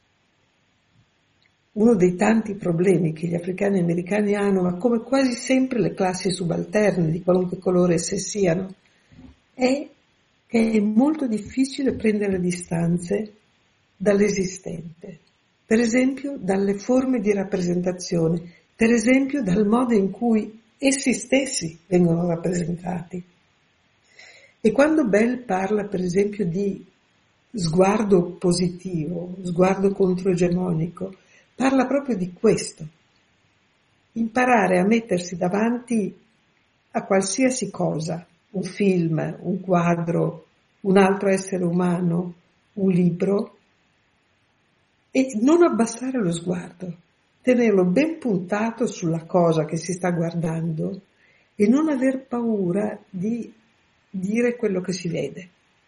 uno dei tanti problemi che gli africani americani hanno, ma come quasi sempre le classi subalterne di qualunque colore esse siano, è che è molto difficile prendere distanze dall'esistente, per esempio dalle forme di rappresentazione, per esempio dal modo in cui essi stessi vengono rappresentati. E quando Bell parla per esempio di sguardo positivo, sguardo controegemonico, parla proprio di questo: imparare a mettersi davanti a qualsiasi cosa, un film, un quadro, un altro essere umano, un libro, e non abbassare lo sguardo, tenerlo ben puntato sulla cosa che si sta guardando e non aver paura di dire quello che si vede.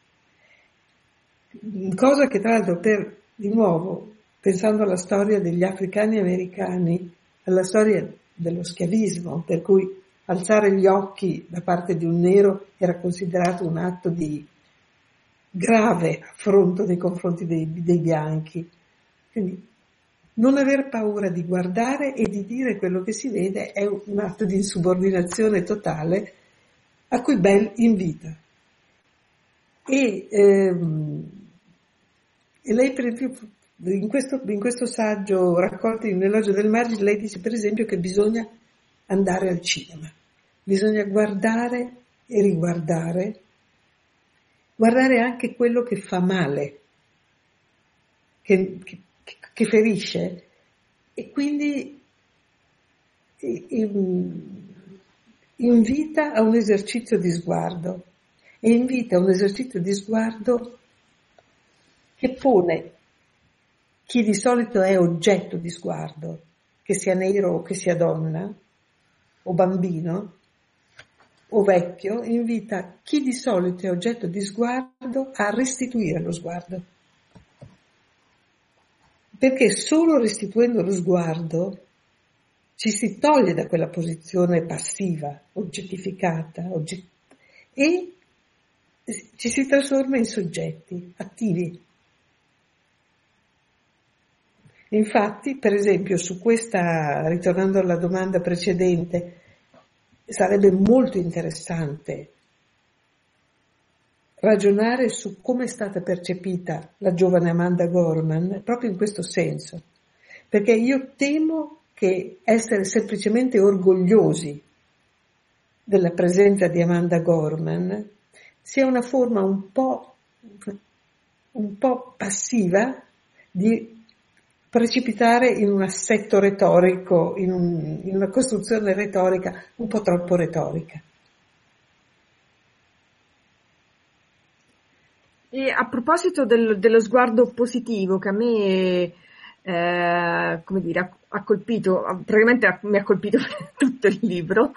Cosa che tra l'altro, di nuovo, pensando alla storia degli africani americani, alla storia dello schiavismo, per cui alzare gli occhi da parte di un nero era considerato un atto di grave affronto nei confronti dei bianchi. Quindi non aver paura di guardare e di dire quello che si vede è un atto di insubordinazione totale a cui Bell invita. E lei, per esempio, in questo saggio Raccolte in un elogio del margine, lei dice per esempio che bisogna andare al cinema, bisogna guardare e riguardare, guardare anche quello che fa male, che ferisce, e quindi invita a un esercizio di sguardo, e invita a un esercizio di sguardo che pone chi di solito è oggetto di sguardo, che sia nero o che sia donna, o bambino, o vecchio, invita chi di solito è oggetto di sguardo a restituire lo sguardo. Perché solo restituendo lo sguardo ci si toglie da quella posizione passiva, oggettificata, e ci si trasforma in soggetti attivi. Infatti, per esempio, su questa, ritornando alla domanda precedente, sarebbe molto interessante ragionare su come è stata percepita la giovane Amanda Gorman, proprio in questo senso, perché io temo che essere semplicemente orgogliosi della presenza di Amanda Gorman sia una forma un po' passiva di precipitare in un assetto retorico, in una costruzione retorica un po' troppo retorica. E a proposito dello sguardo positivo, che a me come dire, ha colpito, praticamente mi ha colpito tutto il libro,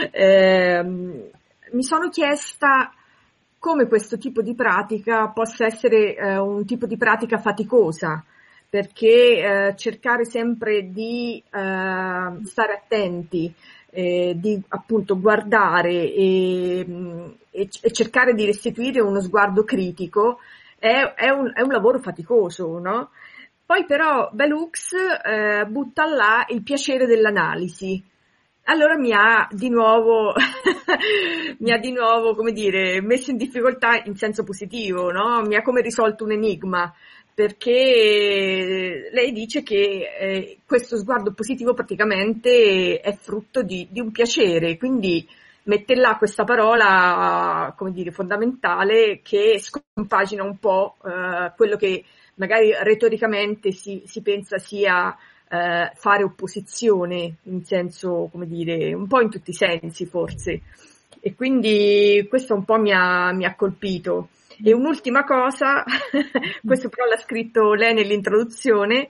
mi sono chiesta come questo tipo di pratica possa essere un tipo di pratica faticosa, perché cercare sempre di stare attenti, di appunto guardare e cercare di restituire uno sguardo critico è un lavoro faticoso, no? Poi però Bell Hooks butta là il piacere dell'analisi. Allora mi ha di nuovo, come dire, messo in difficoltà in senso positivo, no? Mi ha come risolto un enigma, perché lei dice che questo sguardo positivo praticamente è frutto di un piacere, quindi mette là questa parola, come dire, fondamentale, che scompagina un po' quello che magari retoricamente si pensa sia fare opposizione, in senso, come dire, un po' in tutti i sensi forse, e quindi questo un po' mi ha colpito. E un'ultima cosa, questo però l'ha scritto lei nell'introduzione,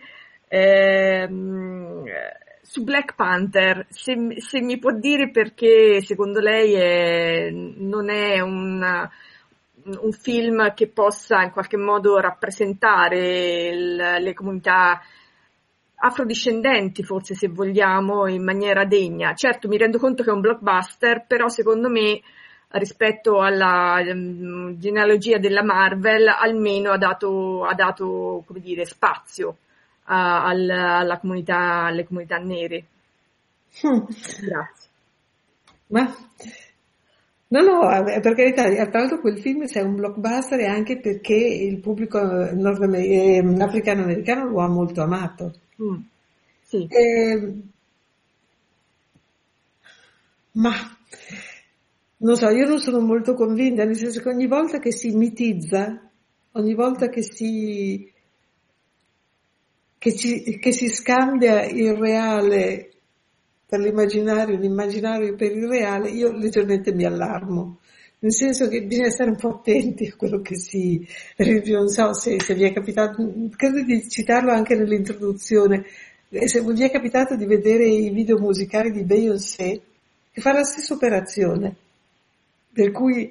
su Black Panther, se mi può dire perché secondo lei non è un film che possa in qualche modo rappresentare le comunità afrodiscendenti, forse, se vogliamo, in maniera degna. Certo, mi rendo conto che è un blockbuster, però secondo me rispetto alla genealogia della Marvel almeno ha dato come dire, spazio alle comunità nere. Grazie. Ma no, per carità, tra l'altro quel film se è un blockbuster è anche perché il pubblico africano-americano lo ha molto amato. Sì. Ma non so, io non sono molto convinta, nel senso che ogni volta che si mitizza, ogni volta che si scambia il reale per l'immaginario, l'immaginario per il reale, io leggermente mi allarmo. Nel senso che bisogna stare un po' attenti a quello che si... Non so se vi è capitato, credo di citarlo anche nell'introduzione, se vi è capitato di vedere i video musicali di Beyoncé, che fa la stessa operazione. Per cui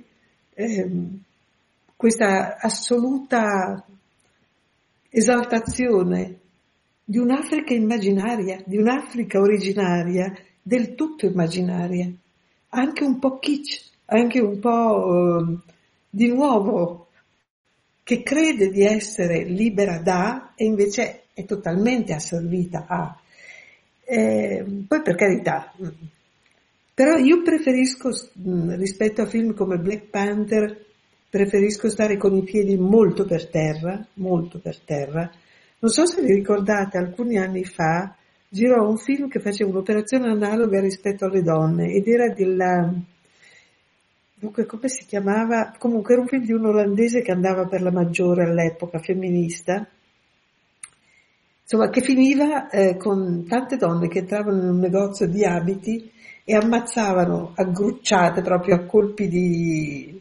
questa assoluta esaltazione di un'Africa immaginaria, di un'Africa originaria, del tutto immaginaria, anche un po' kitsch, anche un po' di nuovo, che crede di essere libera da e invece è totalmente asservita a. Poi per carità, però io preferisco, rispetto a film come Black Panther, preferisco stare con i piedi molto per terra, molto per terra. Non so se vi ricordate, alcuni anni fa girò un film che faceva un'operazione analoga rispetto alle donne ed era dunque come si chiamava? Comunque era un film di un olandese che andava per la maggiore all'epoca, femminista, insomma che finiva con tante donne che entravano in un negozio di abiti e ammazzavano a grucciate, proprio a colpi di...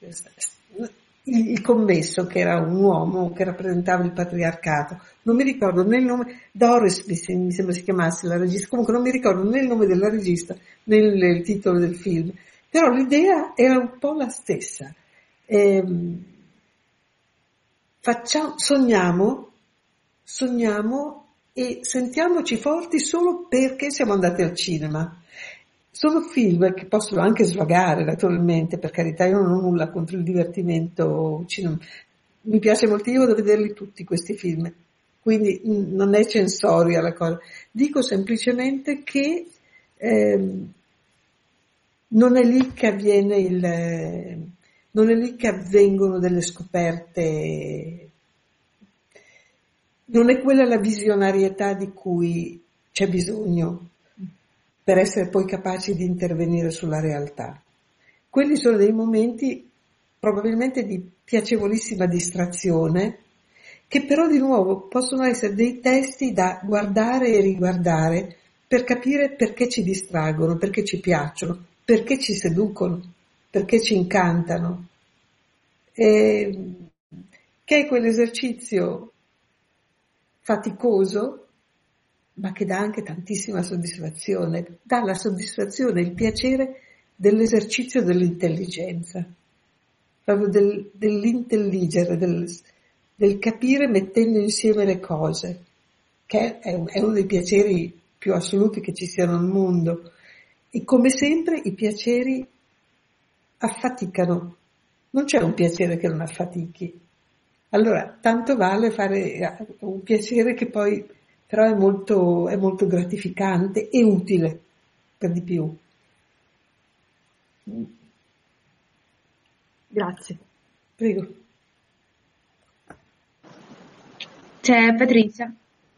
il commesso, che era un uomo che rappresentava il patriarcato. Non mi ricordo né il nome, Doris mi sembra si chiamasse la regista, comunque non mi ricordo né il nome della regista né il titolo del film, però l'idea era un po' la stessa. Sogniamo e sentiamoci forti solo perché siamo andati al cinema. Sono film che possono anche svagare, naturalmente, per carità, io non ho nulla contro il divertimento cinema. Mi piace molto, io vado a vederli tutti questi film, quindi non è censoria la cosa. Dico semplicemente che non è lì che avvengono delle scoperte, non è quella la visionarietà di cui c'è bisogno per essere poi capaci di intervenire sulla realtà. Quelli sono dei momenti probabilmente di piacevolissima distrazione, che però di nuovo possono essere dei testi da guardare e riguardare per capire perché ci distraggono, perché ci piacciono, perché ci seducono, perché ci incantano. Che è quell'esercizio faticoso, ma che dà anche tantissima soddisfazione, dà la soddisfazione, il piacere dell'esercizio dell'intelligenza, proprio dell'intelligere, del capire mettendo insieme le cose, che è uno dei piaceri più assoluti che ci siano al mondo. E come sempre i piaceri affaticano, non c'è un piacere che non affatichi. Allora, tanto vale fare un piacere che poi però è molto gratificante e utile per di più. Grazie. Prego. C'è Patrizia.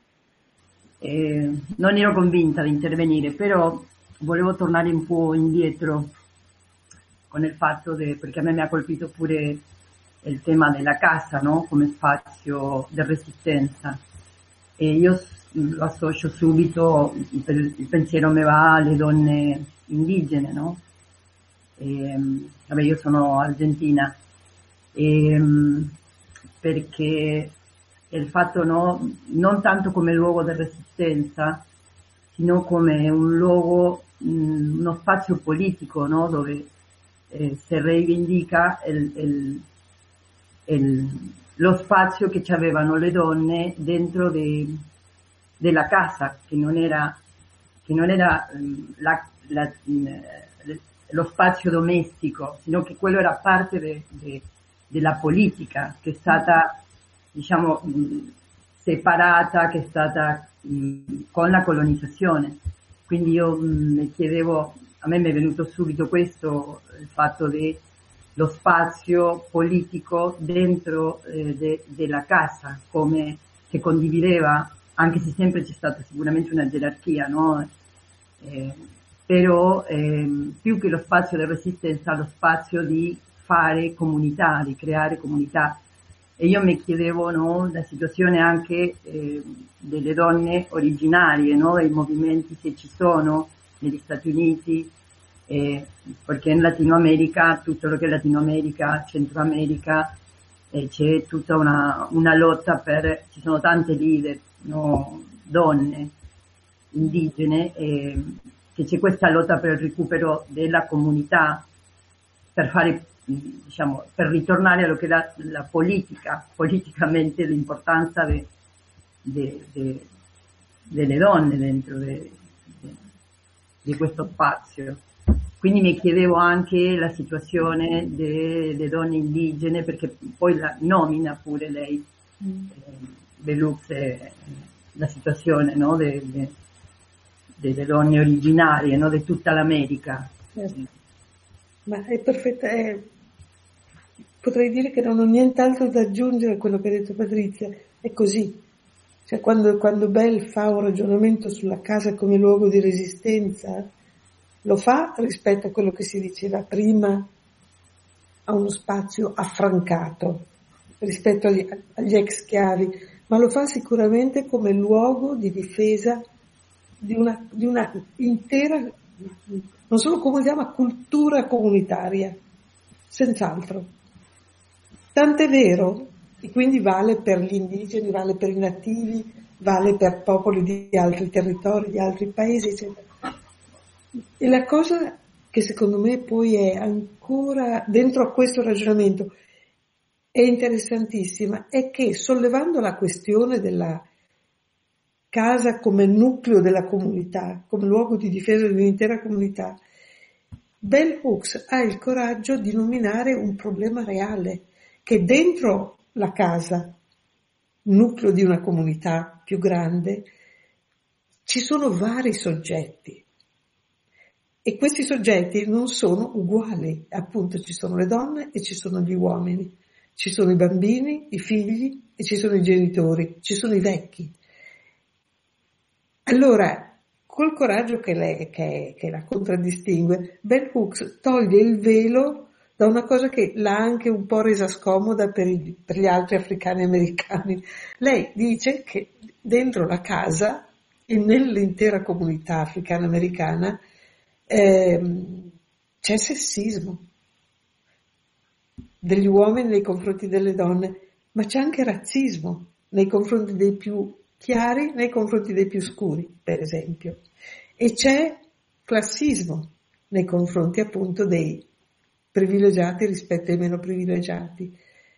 Non ero convinta di intervenire, però volevo tornare un po' indietro con il fatto perché a me mi ha colpito pure il tema della casa, no? Come spazio di resistenza. E io lo associo subito, il pensiero mi va alle donne indigene, no? Vabbè, io sono argentina perché è il fatto, no, non tanto come luogo di resistenza, sino come un luogo, uno spazio politico, no, dove si reivindica lo spazio che ci avevano le donne dentro della casa, che non era lo spazio domestico, sino che quello era parte della politica, che è stata, diciamo, separata, che è stata con la colonizzazione. Quindi io mi chiedevo, a me mi è venuto subito questo, il fatto dello spazio politico dentro della casa, come che condivideva, anche se sempre c'è stata sicuramente una gerarchia, no? Però più che lo spazio di resistenza, lo spazio di fare comunità, di creare comunità. E io mi chiedevo, no, la situazione anche delle donne originarie, no, i movimenti che ci sono negli Stati Uniti, perché in Latino America, tutto lo che è Latino America, Centro America, c'è tutta una lotta ci sono tante leader, no, donne indigene, che c'è questa lotta per il recupero della comunità, per fare, diciamo, per ritornare a lo che è la politicamente l'importanza delle donne dentro di questo spazio. Quindi mi chiedevo anche la situazione delle donne indigene, perché poi la nomina pure lei, Bellux, la situazione, no, delle donne originarie, no, di tutta l'America. Ma è perfetta, potrei dire che non ho nient'altro da aggiungere a quello che ha detto Patrizia, è così. Cioè quando Bell fa un ragionamento sulla casa come luogo di resistenza, lo fa rispetto a quello che si diceva prima, a uno spazio affrancato rispetto agli ex schiavi, ma lo fa sicuramente come luogo di difesa di una intera, non solo comunità, ma cultura comunitaria, senz'altro. Tant'è vero, e quindi vale per gli indigeni, vale per i nativi, vale per popoli di altri territori, di altri paesi, eccetera. E la cosa che secondo me poi è ancora dentro a questo ragionamento è interessantissima, è che sollevando la questione della casa come nucleo della comunità, come luogo di difesa dell'intera comunità, Bell Hooks ha il coraggio di nominare un problema reale, che dentro la casa, nucleo di una comunità più grande, ci sono vari soggetti. E questi soggetti non sono uguali, appunto ci sono le donne e ci sono gli uomini, ci sono i bambini, i figli e ci sono i genitori, ci sono i vecchi. Allora, col coraggio che la contraddistingue, Bell Hooks toglie il velo da una cosa che l'ha anche un po' resa scomoda per gli altri africani americani. Lei dice che dentro la casa e nell'intera comunità africana americana c'è sessismo degli uomini nei confronti delle donne, ma c'è anche razzismo nei confronti dei più chiari, nei confronti dei più scuri, per esempio, e c'è classismo nei confronti appunto dei privilegiati rispetto ai meno privilegiati.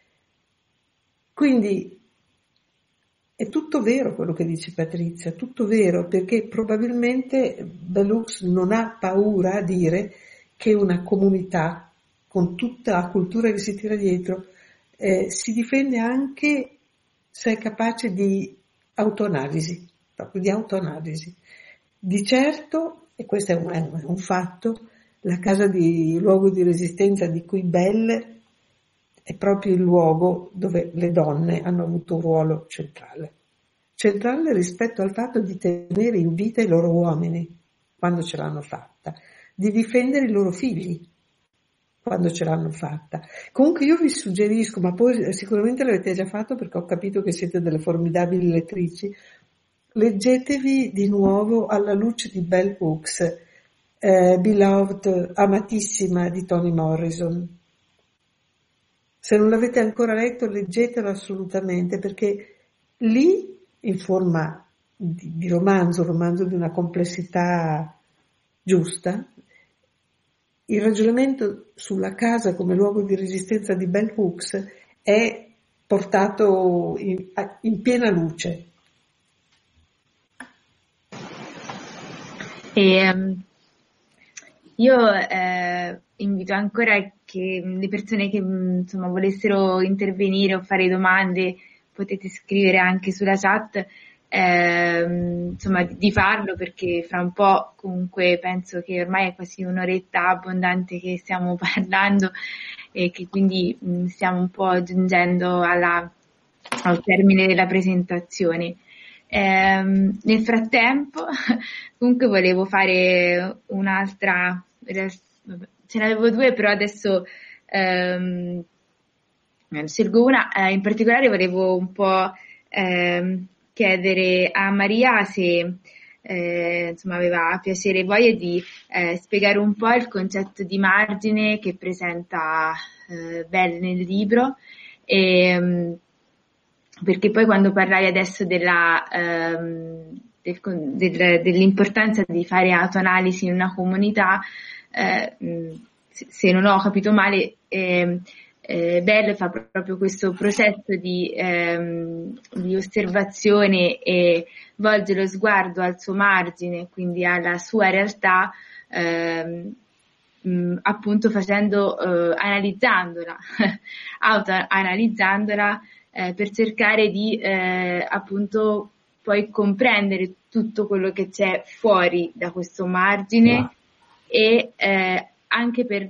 Quindi è tutto vero quello che dice Patrizia, tutto vero, perché probabilmente Bell Hooks non ha paura a dire che una comunità, con tutta la cultura che si tira dietro, si difende anche se è capace di autoanalisi, proprio di autoanalisi. Di certo, e questo è un fatto, la casa di luogo di resistenza di cui Bell è proprio il luogo dove le donne hanno avuto un ruolo centrale rispetto al fatto di tenere in vita i loro uomini quando ce l'hanno fatta, di difendere i loro figli quando ce l'hanno fatta. Comunque io vi suggerisco, ma poi sicuramente l'avete già fatto perché ho capito che siete delle formidabili lettrici, leggetevi di nuovo Alla luce di Bell Hooks, Beloved, amatissima, di Toni Morrison. Se non l'avete ancora letto, leggetelo assolutamente, perché lì, in forma di romanzo di una complessità giusta, il ragionamento sulla casa come luogo di resistenza di Bell Hooks è portato in piena luce. Io invito ancora che le persone che insomma volessero intervenire o fare domande, potete scrivere anche sulla chat, insomma di farlo, perché fra un po' comunque penso che ormai è quasi un'oretta abbondante che stiamo parlando e che quindi stiamo un po' giungendo al termine della presentazione. Nel frattempo comunque volevo fare un'altra, ce ne avevo due, però adesso scelgo una. In particolare volevo un po' chiedere a Maria se insomma aveva piacere e voglia di spiegare un po' il concetto di margine che presenta Bell nel libro, perché poi quando parlavi adesso dell'importanza di fare autoanalisi in una comunità, se non ho capito male, Bell fa proprio questo processo di osservazione e volge lo sguardo al suo margine, quindi alla sua realtà, appunto analizzandola, autoanalizzandola, per cercare di appunto poi comprendere tutto quello che c'è fuori da questo margine e anche per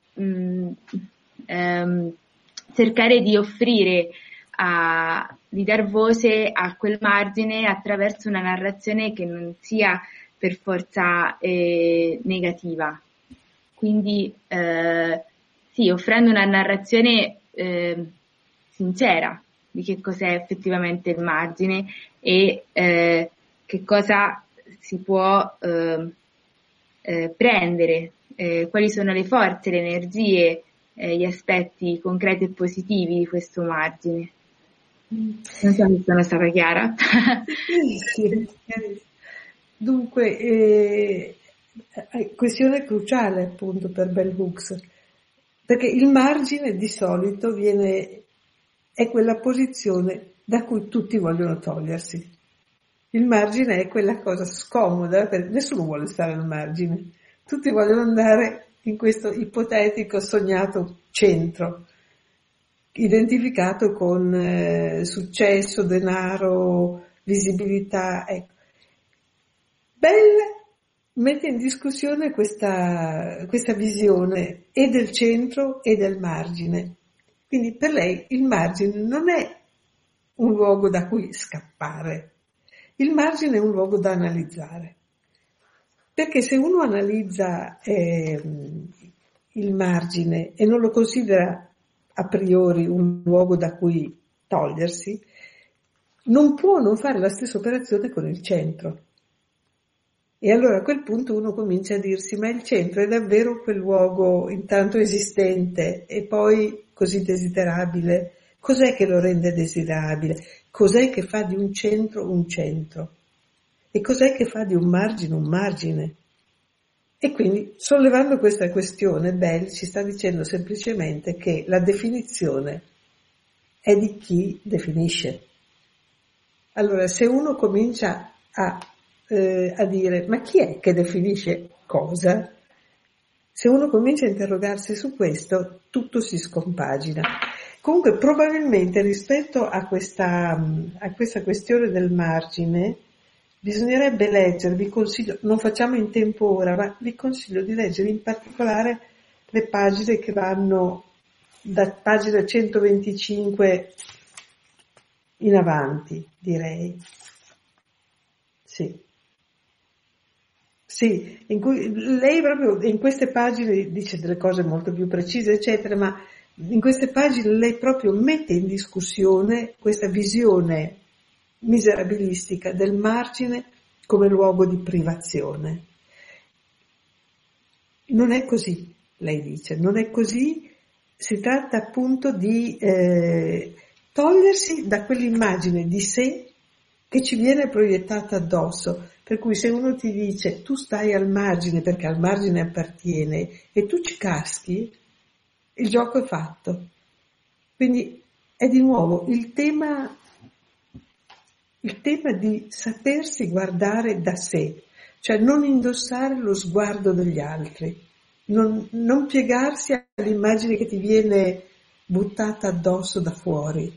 cercare di offrire, di dar voce a quel margine attraverso una narrazione che non sia per forza negativa. Quindi sì, offrendo una narrazione sincera di che cos'è effettivamente il margine e che cosa si può prendere, quali sono le forze, le energie, gli aspetti concreti e positivi di questo margine. Non so se sono stata chiara. Sì. Dunque, questione cruciale appunto per Bell Hooks, perché il margine di solito è quella posizione da cui tutti vogliono togliersi. Il margine è quella cosa scomoda, nessuno vuole stare al margine, tutti vogliono andare in questo ipotetico sognato centro, identificato con successo, denaro, visibilità. Ecco. Bell mette in discussione questa visione e del centro e del margine. Quindi per lei il margine non è un luogo da cui scappare, il margine è un luogo da analizzare. Perché se uno analizza il margine e non lo considera a priori un luogo da cui togliersi, non può non fare la stessa operazione con il centro. E allora a quel punto uno comincia a dirsi: ma il centro è davvero quel luogo intanto esistente e poi così desiderabile? Cos'è che lo rende desiderabile? Cos'è che fa di un centro un centro? E cos'è che fa di un margine? E quindi, sollevando questa questione, Bell ci sta dicendo semplicemente che la definizione è di chi definisce. Allora, se uno comincia a dire: ma chi è che definisce cosa? Se uno comincia a interrogarsi su questo, tutto si scompagina. Comunque, probabilmente rispetto a questa questione del margine, bisognerebbe leggere, vi consiglio, non facciamo in tempo ora, ma vi consiglio di leggere in particolare le pagine che vanno da pagina 125 in avanti, direi. Sì, in cui lei proprio in queste pagine dice delle cose molto più precise, eccetera, ma in queste pagine lei proprio mette in discussione questa visione miserabilistica del margine come luogo di privazione. Non è così, lei dice, non è così si tratta appunto di togliersi da quell'immagine di sé che ci viene proiettata addosso. Per cui se uno ti dice tu stai al margine perché al margine appartiene e tu ci caschi, il gioco è fatto. Quindi è di nuovo il tema di sapersi guardare da sé, cioè non indossare lo sguardo degli altri, non piegarsi all'immagine che ti viene buttata addosso da fuori,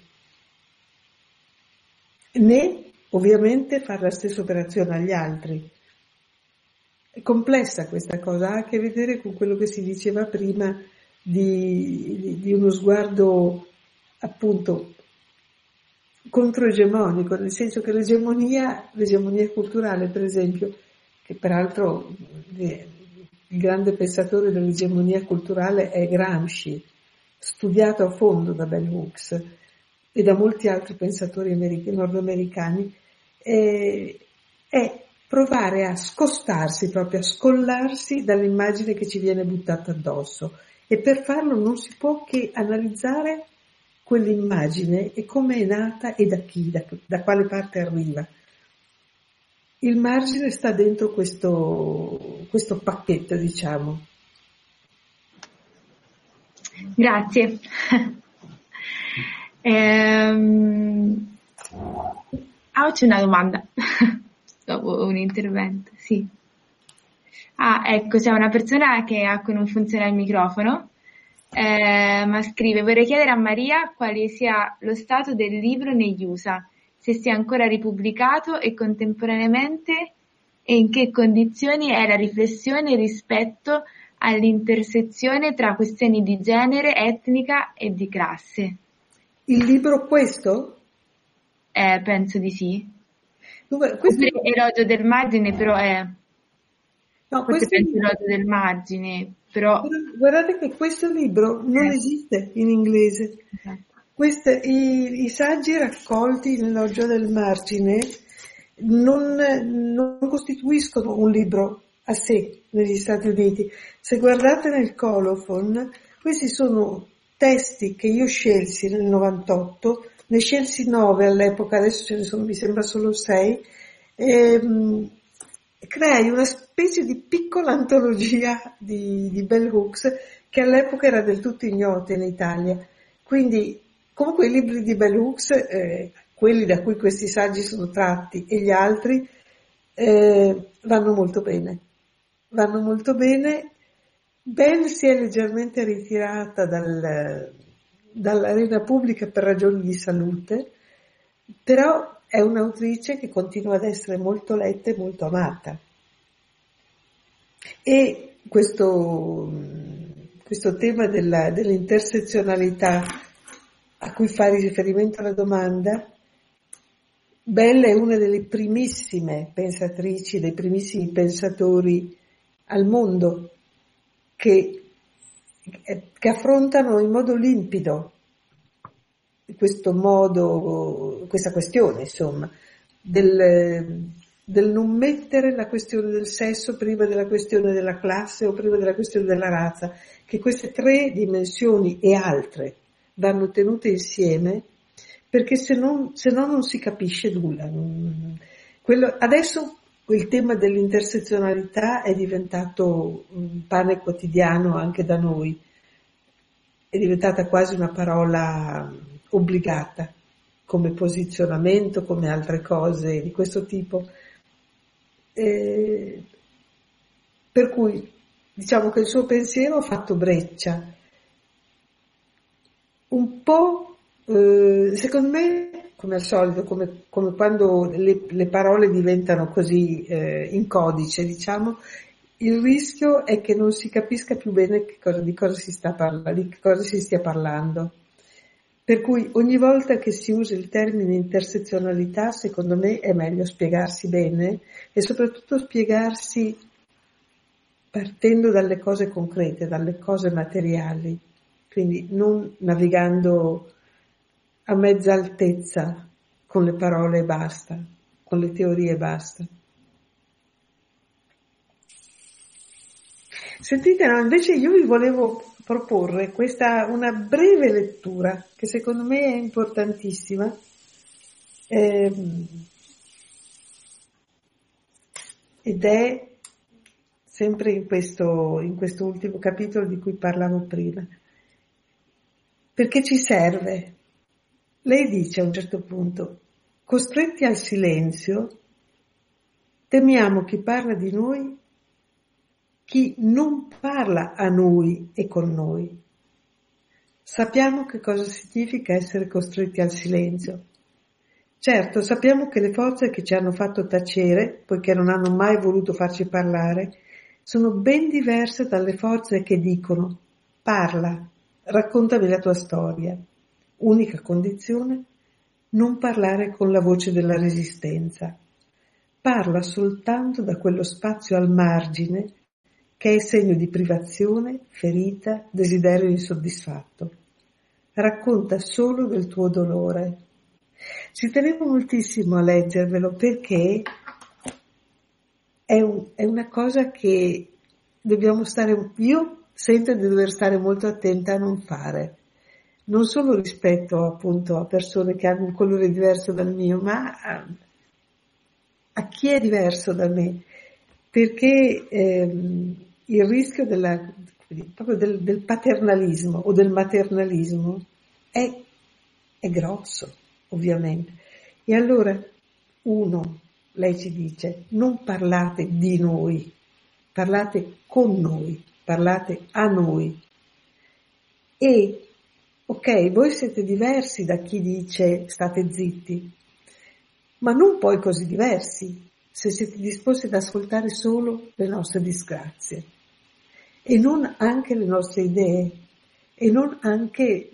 né ovviamente fare la stessa operazione agli altri. È complessa questa cosa, ha a che vedere con quello che si diceva prima di uno sguardo appunto controegemonico, nel senso che l'egemonia culturale, per esempio, che peraltro il grande pensatore dell'egemonia culturale è Gramsci, studiato a fondo da Bell Hooks e da molti altri pensatori nordamericani, è provare a scostarsi, proprio a scollarsi dall'immagine che ci viene buttata addosso, e per farlo non si può che analizzare quell'immagine e come è nata e da chi, da quale parte arriva. Il margine sta dentro questo pacchetto, diciamo. Grazie. C'è una domanda dopo un intervento, sì. Ecco, c'è una persona che non funziona il microfono, ma scrive: vorrei chiedere a Maria quale sia lo stato del libro negli USA, se sia ancora ripubblicato e contemporaneamente e in che condizioni è la riflessione rispetto all'intersezione tra questioni di genere, etnica e di classe. Il libro questo? Penso di sì. Dunque, questo... Elogio del margine, però è... No, questo è elogio del margine, però... Guardate che questo libro non esiste in inglese. Esatto. I saggi raccolti nell'elogio del margine non costituiscono un libro a sé negli Stati Uniti. Se guardate nel colophon, questi sono testi che io scelsi nel 98, ne scelsi 9 all'epoca, adesso ce ne sono mi sembra solo 6, creai una specie di piccola antologia di Bell Hooks che all'epoca era del tutto ignota in Italia. Quindi comunque i libri di Bell Hooks, quelli da cui questi saggi sono tratti e gli altri, vanno molto bene. Vanno molto bene. Bell si è leggermente ritirata dall'arena pubblica per ragioni di salute, però è un'autrice che continua ad essere molto letta e molto amata. E questo tema dell'intersezionalità a cui fa riferimento la domanda, Bell è una delle primissime pensatrici, dei primissimi pensatori al mondo che affrontano in modo limpido questa questione, insomma, del non mettere la questione del sesso prima della questione della classe o prima della questione della razza, che queste tre dimensioni e altre vanno tenute insieme, perché se no non si capisce nulla. Adesso il tema dell'intersezionalità è diventato un pane quotidiano anche da noi, è diventata quasi una parola obbligata come posizionamento, come altre cose di questo tipo. Per cui diciamo che il suo pensiero ha fatto breccia. Un po', secondo me, come al solito, come quando le parole diventano così in codice, diciamo, il rischio è che non si capisca più bene di cosa si stia parlando. Per cui ogni volta che si usa il termine intersezionalità, secondo me è meglio spiegarsi bene e soprattutto spiegarsi partendo dalle cose concrete, dalle cose materiali, quindi non navigando a mezza altezza con le parole e basta, con le teorie e basta. Sentite, no, invece io vi volevo proporre una breve lettura che secondo me è importantissima, ed è sempre in questo ultimo capitolo di cui parlavo prima, perché ci serve. Lei dice a un certo punto: costretti al silenzio, temiamo chi parla di noi, chi non parla a noi e con noi. Sappiamo che cosa significa essere costretti al silenzio. Certo, sappiamo che le forze che ci hanno fatto tacere, poiché non hanno mai voluto farci parlare, sono ben diverse dalle forze che dicono: parla, raccontami la tua storia. Unica condizione: non parlare con la voce della resistenza. Parla soltanto da quello spazio al margine che è segno di privazione, ferita, desiderio insoddisfatto. Racconta solo del tuo dolore. Ci tenevo moltissimo a leggervelo perché è una cosa che io sento di dover stare molto attenta a non fare, non solo rispetto appunto a persone che hanno un colore diverso dal mio, ma a chi è diverso da me, perché il rischio proprio del paternalismo o del maternalismo è grosso, ovviamente. E allora, lei ci dice: non parlate di noi, parlate con noi, parlate a noi. E, ok, voi siete diversi da chi dice state zitti, ma non poi così diversi se siete disposti ad ascoltare solo le nostre disgrazie e non anche le nostre idee e non anche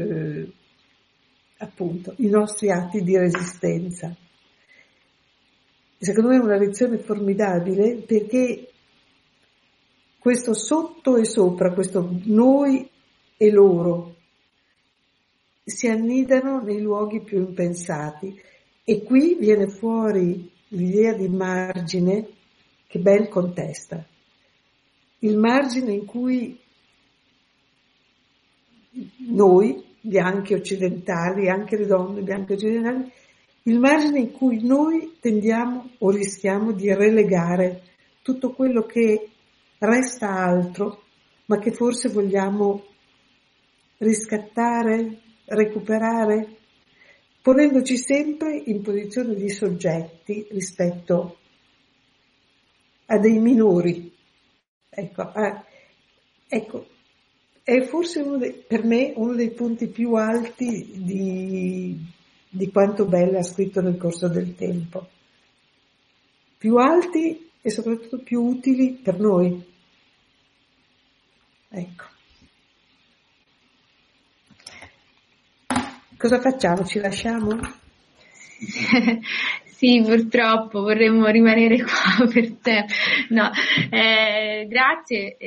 appunto i nostri atti di resistenza. Secondo me è una lezione formidabile, perché questo sotto e sopra, questo noi e loro, si annidano nei luoghi più impensati, e qui viene fuori l'idea di margine che Bell contesta. Il margine in cui noi, bianchi occidentali, anche le donne bianche occidentali, il margine in cui noi tendiamo o rischiamo di relegare tutto quello che resta altro, ma che forse vogliamo riscattare, recuperare, ponendoci sempre in posizione di soggetti rispetto a dei minori. Ecco, è forse per me uno dei punti più alti di quanto Bell ha scritto nel corso del tempo. Più alti e soprattutto più utili per noi. Ecco. Cosa facciamo? Ci lasciamo? Sì, purtroppo vorremmo rimanere qua per te. No, grazie.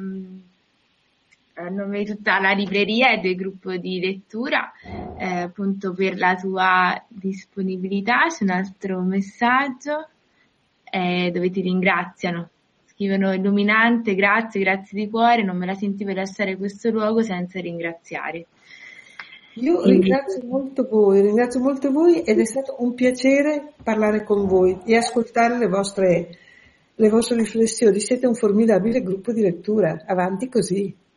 A nome di tutta la libreria e del gruppo di lettura, appunto, per la tua disponibilità. C'è un altro messaggio dove ti ringraziano. Scrivono: illuminante, grazie di cuore, non me la sentivo di lasciare questo luogo senza ringraziare. Io ringrazio molto voi ed è stato un piacere parlare con voi e ascoltare le vostre riflessioni. Siete un formidabile gruppo di lettura, avanti così.